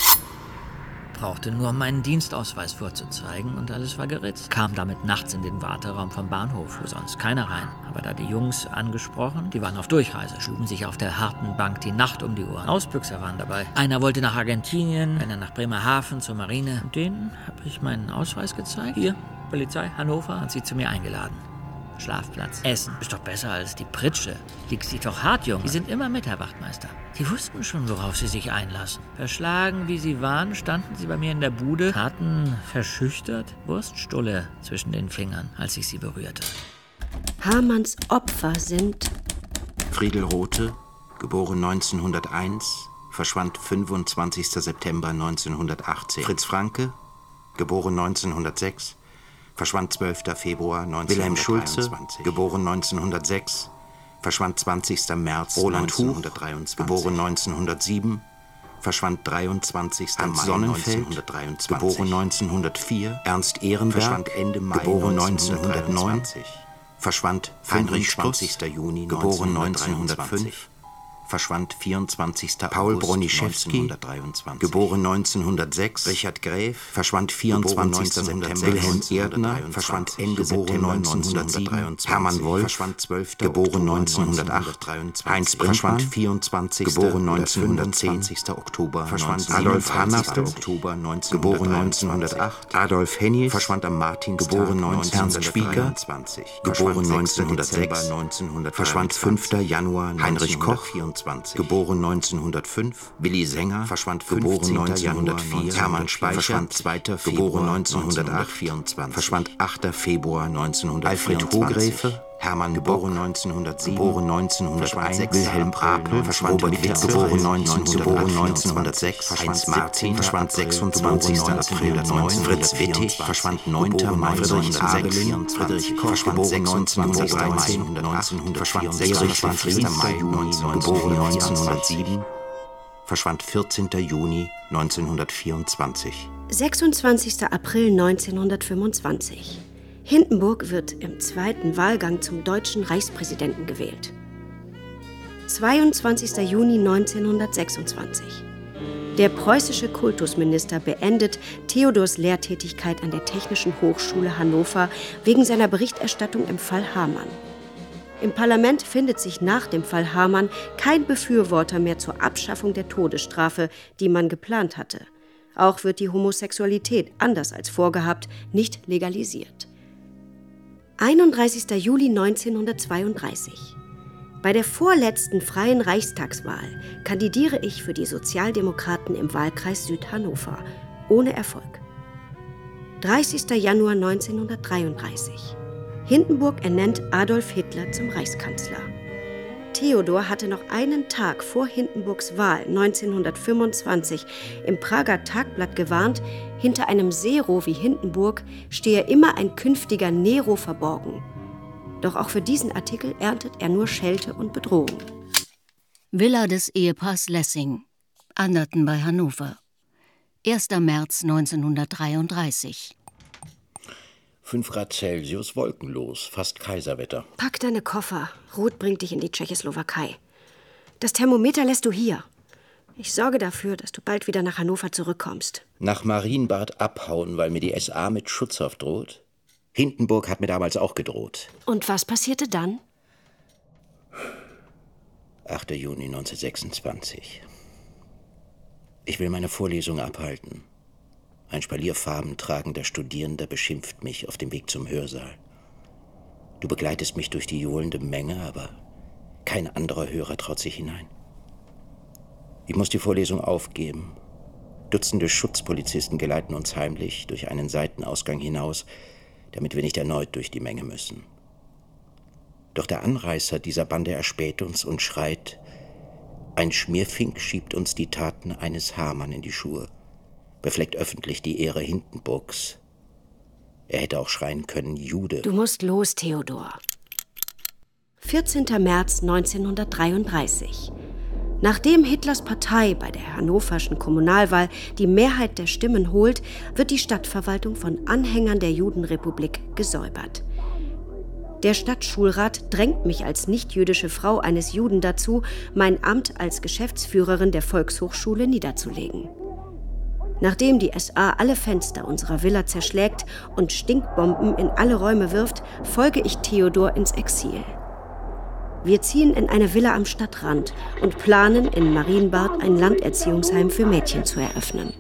Brauchte nur meinen Dienstausweis vorzuzeigen und alles war geritzt. Kam damit nachts in den Warteraum vom Bahnhof, wo sonst keiner rein. Aber da die Jungs angesprochen, die waren auf Durchreise, schlugen sich auf der harten Bank die Nacht um die Ohren. Ausbüchser waren dabei. Einer wollte nach Argentinien, einer nach Bremerhaven zur Marine. Und denen habe ich meinen Ausweis gezeigt. Hier, Polizei, Hannover, hat sie zu mir eingeladen. Schlafplatz, Essen. Ist doch besser als die Pritsche. Liegt sie doch hart, Junge. Die sind immer mit, Herr Wachtmeister. Die wussten schon, worauf sie sich einlassen. Verschlagen, wie sie waren, standen sie bei mir in der Bude, taten verschüchtert, Wurststulle zwischen den Fingern, als ich sie berührte. Hamanns Opfer sind Friedel Rothe, geboren neunzehnhunderteins, verschwand fünfundzwanzigster September neunzehnhundertachtzehn. Fritz Franke, geboren neunzehnhundertsechs, verschwand zwölfter Februar neunzehnhundertdreiundzwanzig. Wilhelm Schulze, geboren neunzehnhundertsechs, verschwand zwanzigster März neunzehnhundertdreiundzwanzig. Geboren neunzehnhundertsieben, verschwand dreiundzwanzigster Mai neunzehnhundertdreiundzwanzig. Geboren neunzehnhundertvier. Ernst Ehrenberg, verschwand Ende Mai geboren neunzehnhundertneun, verschwand fünfundzwanzigster Juni geboren neunzehnhundertfünf. Verschwand vierundzwanzigster Paul Broniszewski, geboren neunzehnhundertsechs. Richard Gräf, verschwand vierundzwanzigster September. Wilhelm Erdner, verschwand Ende September neunzehnhundertsieben. Hermann Wolf, verschwand zwölfter geboren neunzehnhundertacht. Heinz Brinkmann, vierundzwanzigster geboren neunzehnhundertzehn. Oktober, verschwand Adolf Hannappe, geboren neunzehnhundertacht. Adolf Hennies, verschwand am Martinstag, geboren neunzehnhundertdreiundzwanzig. Geboren neunzehnhundertsechs, verschwand fünfter Januar. Heinrich Koch, geboren neunzehnhundertfünf, Willi Sänger, verschwand geboren neunzehnhundertvier, Hermann Speicher, verschwand zweiter Februar neunzehnhundertacht, verschwand achter Februar neunzehnhundertvierundzwanzig, Alfred Hogräfe, Hermann geboren neunzehnhundertsieben, geboren neunzehnhunderteins, Wilhelm Apel, verschwand Robert Witzel, geboren neunzehnhundertsechs, Heinz Martin, verschwand sechsundzwanzigster April neunzehnhundertneun, Fritz Wittig, verschwand neunter Mai neunzehnhundertsechs, Friedrich Koch, geboren neunzehnhundertdreizehn, verschwand sechsundzwanzigster Mai geboren neunzehnhundertsieben, verschwand vierzehnter Juni neunzehnhundertvierundzwanzig. sechsundzwanzigster April neunzehnhundertfünfundzwanzig. Hindenburg wird im zweiten Wahlgang zum deutschen Reichspräsidenten gewählt. zweiundzwanzigster Juni neunzehnhundertsechsundzwanzig. Der preußische Kultusminister beendet Theodors Lehrtätigkeit an der Technischen Hochschule Hannover wegen seiner Berichterstattung im Fall Hamann. Im Parlament findet sich nach dem Fall Hamann kein Befürworter mehr zur Abschaffung der Todesstrafe, die man geplant hatte. Auch wird die Homosexualität, anders als vorgehabt, nicht legalisiert. einunddreißigster Juli neunzehnhundertzweiunddreißig. Bei der vorletzten freien Reichstagswahl kandidiere ich für die Sozialdemokraten im Wahlkreis Südhannover, ohne Erfolg. dreißigster Januar neunzehnhundertdreiunddreißig. Hindenburg ernennt Adolf Hitler zum Reichskanzler. Theodor hatte noch einen Tag vor Hindenburgs Wahl neunzehnhundertfünfundzwanzig im Prager Tagblatt gewarnt, hinter einem Zero wie Hindenburg stehe immer ein künftiger Nero verborgen. Doch auch für diesen Artikel erntet er nur Schelte und Bedrohung. Villa des Ehepaars Lessing, Anderten bei Hannover. erster März neunzehnhundertdreiunddreißig. fünf Grad Celsius, wolkenlos, fast Kaiserwetter. Pack deine Koffer. Ruth bringt dich in die Tschechoslowakei. Das Thermometer lässt du hier. Ich sorge dafür, dass du bald wieder nach Hannover zurückkommst. Nach Marienbad abhauen, weil mir die S A mit Schutzhaft droht? Hindenburg hat mir damals auch gedroht. Und was passierte dann? achter Juni neunzehnhundertsechsundzwanzig. Ich will meine Vorlesung abhalten. Ein Spalierfarben tragender Studierender beschimpft mich auf dem Weg zum Hörsaal. Du begleitest mich durch die johlende Menge, aber kein anderer Hörer traut sich hinein. Ich muss die Vorlesung aufgeben. Dutzende Schutzpolizisten geleiten uns heimlich durch einen Seitenausgang hinaus, damit wir nicht erneut durch die Menge müssen. Doch der Anreißer dieser Bande erspäht uns und schreit: Ein Schmierfink schiebt uns die Taten eines Hamann in die Schuhe, befleckt öffentlich die Ehre Hindenburgs. Er hätte auch schreien können: Jude. Du musst los, Theodor. vierzehnter März neunzehnhundertdreiunddreißig. Nachdem Hitlers Partei bei der hannoverschen Kommunalwahl die Mehrheit der Stimmen holt, wird die Stadtverwaltung von Anhängern der Judenrepublik gesäubert. Der Stadtschulrat drängt mich als nichtjüdische Frau eines Juden dazu, mein Amt als Geschäftsführerin der Volkshochschule niederzulegen. Nachdem die S A alle Fenster unserer Villa zerschlägt und Stinkbomben in alle Räume wirft, folge ich Theodor ins Exil. Wir ziehen in eine Villa am Stadtrand und planen, in Marienbad ein Landerziehungsheim für Mädchen zu eröffnen.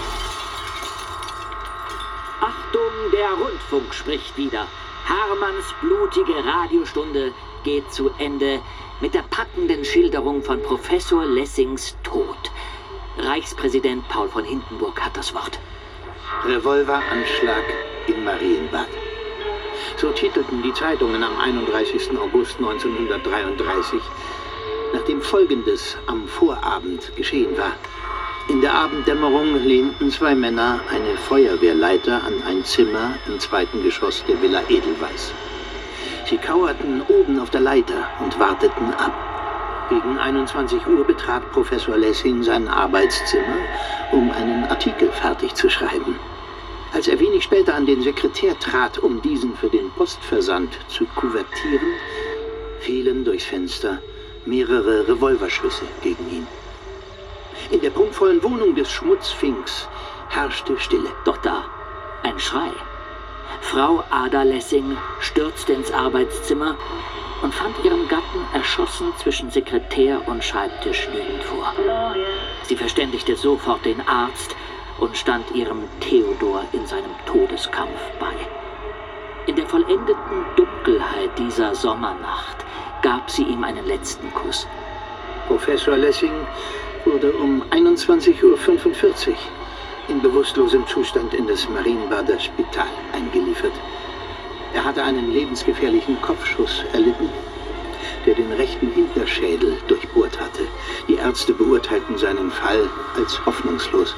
Achtung, der Rundfunk spricht wieder. Hamanns blutige Radiostunde geht zu Ende mit der packenden Schilderung von Professor Lessings Tod. Reichspräsident Paul von Hindenburg hat das Wort. Revolveranschlag in Marienbad. So titelten die Zeitungen am einunddreißigsten August neunzehnhundertdreiunddreißig, nachdem Folgendes am Vorabend geschehen war. In der Abenddämmerung lehnten zwei Männer eine Feuerwehrleiter an ein Zimmer im zweiten Geschoss der Villa Edelweiß. Sie kauerten oben auf der Leiter und warteten ab. Gegen einundzwanzig Uhr betrat Professor Lessing sein Arbeitszimmer, um einen Artikel fertig zu schreiben. Als er wenig später an den Sekretär trat, um diesen für den Postversand zu kuvertieren, fielen durchs Fenster mehrere Revolverschüsse gegen ihn. In der prunkvollen Wohnung des Schmutzfinks herrschte Stille. Doch da, ein Schrei. Frau Ada Lessing stürzte ins Arbeitszimmer und fand ihren Gatten erschossen zwischen Sekretär und Schreibtisch liegend vor. Sie verständigte sofort den Arzt und stand ihrem Theodor in seinem Todeskampf bei. In der vollendeten Dunkelheit dieser Sommernacht gab sie ihm einen letzten Kuss. Professor Lessing wurde um einundzwanzig Uhr fünfundvierzig in bewusstlosem Zustand in das Marienbader Spital eingeliefert. Er hatte einen lebensgefährlichen Kopfschuss erlitten, der den rechten Hinterschädel durchbohrt hatte. Die Ärzte beurteilten seinen Fall als hoffnungslos.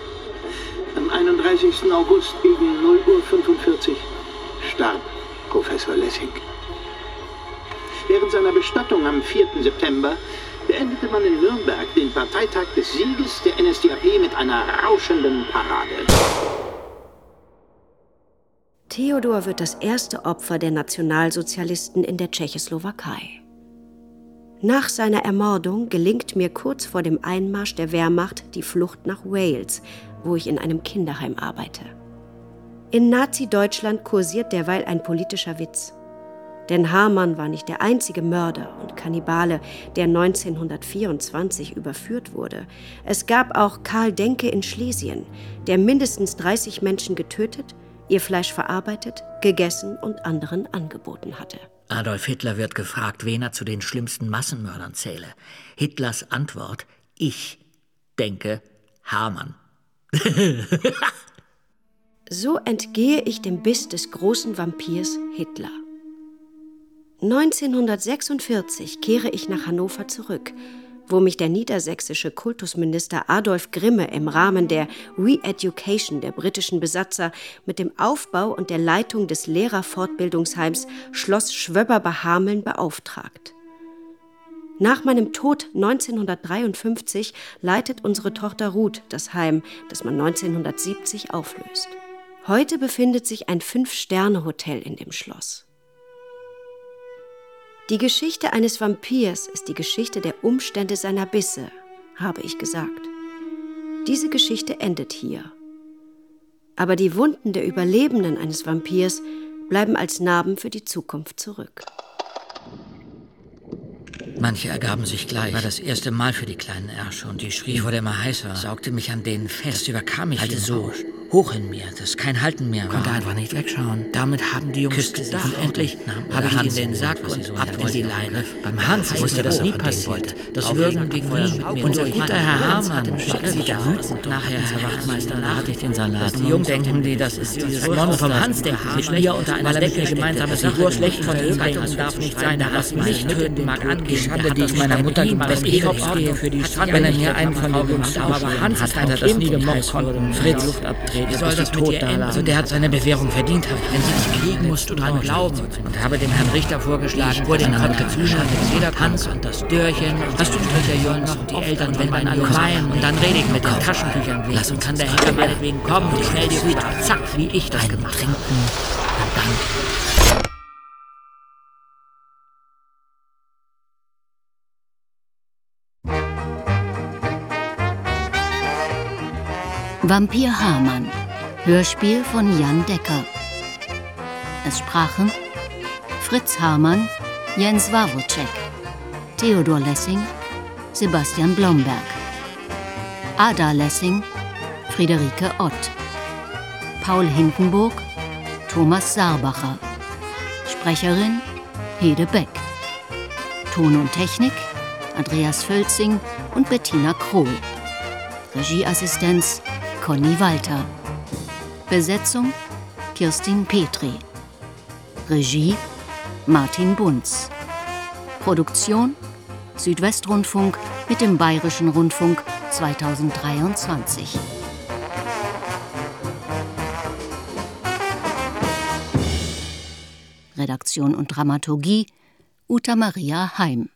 Am einunddreißigsten August gegen null Uhr fünfundvierzig starb Professor Lessing. Während seiner Bestattung am vierten September beendete man in Nürnberg den Parteitag des Sieges der N S D A P mit einer rauschenden Parade. Theodor wird das erste Opfer der Nationalsozialisten in der Tschechoslowakei. Nach seiner Ermordung gelingt mir kurz vor dem Einmarsch der Wehrmacht die Flucht nach Wales, wo ich in einem Kinderheim arbeite. In Nazi-Deutschland kursiert derweil ein politischer Witz. Denn Hamann war nicht der einzige Mörder und Kannibale, der neunzehnhundertvierundzwanzig überführt wurde. Es gab auch Karl Denke in Schlesien, der mindestens dreißig Menschen getötet, ihr Fleisch verarbeitet, gegessen und anderen angeboten hatte. Adolf Hitler wird gefragt, wen er zu den schlimmsten Massenmördern zähle. Hitlers Antwort: Ich denke Hamann. So entgehe ich dem Biss des großen Vampirs Hitler. neunzehnhundertsechsundvierzig kehre ich nach Hannover zurück, wo mich der niedersächsische Kultusminister Adolf Grimme im Rahmen der Re-Education der britischen Besatzer mit dem Aufbau und der Leitung des Lehrerfortbildungsheims Schloss Schwöbber bei Hameln beauftragt. Nach meinem Tod neunzehnhundertdreiundfünfzig leitet unsere Tochter Ruth das Heim, das man neunzehnhundertsiebzig auflöst. Heute befindet sich ein Fünf-Sterne-Hotel in dem Schloss. Die Geschichte eines Vampirs ist die Geschichte der Umstände seiner Bisse, habe ich gesagt. Diese Geschichte endet hier. Aber die Wunden der Überlebenden eines Vampirs bleiben als Narben für die Zukunft zurück. Manche ergaben sich gleich. War das erste Mal für die kleinen Ärsche und die schrie, ich wurde immer heißer, saugte mich an denen fest. Das überkam mich halt so hoch in mir, dass kein Halten mehr war. Konnte einfach nicht wegschauen. Damit haben die Jungs küsste gedacht. Und endlich habe ich ihn in den Sack und so ab in die Leine. Beim Hans wusste das nie passiert. Das Würgen ging nie. Unser guter Herr Hamann schickte sich wütend. Nachher, Herr Wachtmeister, da hatte ich den Salat. Die Jungen denken, die, das ist dieses Monster vom Hans, der mit mir unter einer Decke gemeinsame Sache schlecht von ihm denken darf nicht sein, der was mich töten mag angehen. Schande, die ich meiner Mutter gibt, dass ich aufstehe für die Schande, wenn er mir einen von den Jungs aber Hans hat er das nie gemocht, konnten Fritz Luft abtreten. Wie soll das mit dir enden? Also der hat seine Bewährung verdient. Wenn sie dich kriegen, musst du dran glauben. Und habe dem Herrn Richter vorgeschlagen, vor den Kopf zuschlagen, jeder Tanz und das Dörrchen. Hast du Töchter, Jungs, und die Eltern, wenn man alle weinen. Und dann rede ich mit den Taschentüchern weg. Und kann der Henker meinetwegen kommen und schnell dir rüber. Zack, wie ich das gemacht habe. Und dann... Vampir Hamann, Hörspiel von Jan Decker. Es sprachen Fritz Hamann, Jens Wawrcek, Theodor Lessing, Sebastian Blomberg, Ada Lessing, Friederike Ott, Paul Hindenburg, Thomas Saarbacher, Sprecherin Hede Beck, Ton und Technik Andreas Völzing und Bettina Krohl, Regieassistenz Conny Walter. Besetzung Kirstin Petri. Regie Martin Bunz. Produktion Südwestrundfunk mit dem Bayerischen Rundfunk zweitausenddreiundzwanzig. Redaktion und Dramaturgie Uta Maria Heim.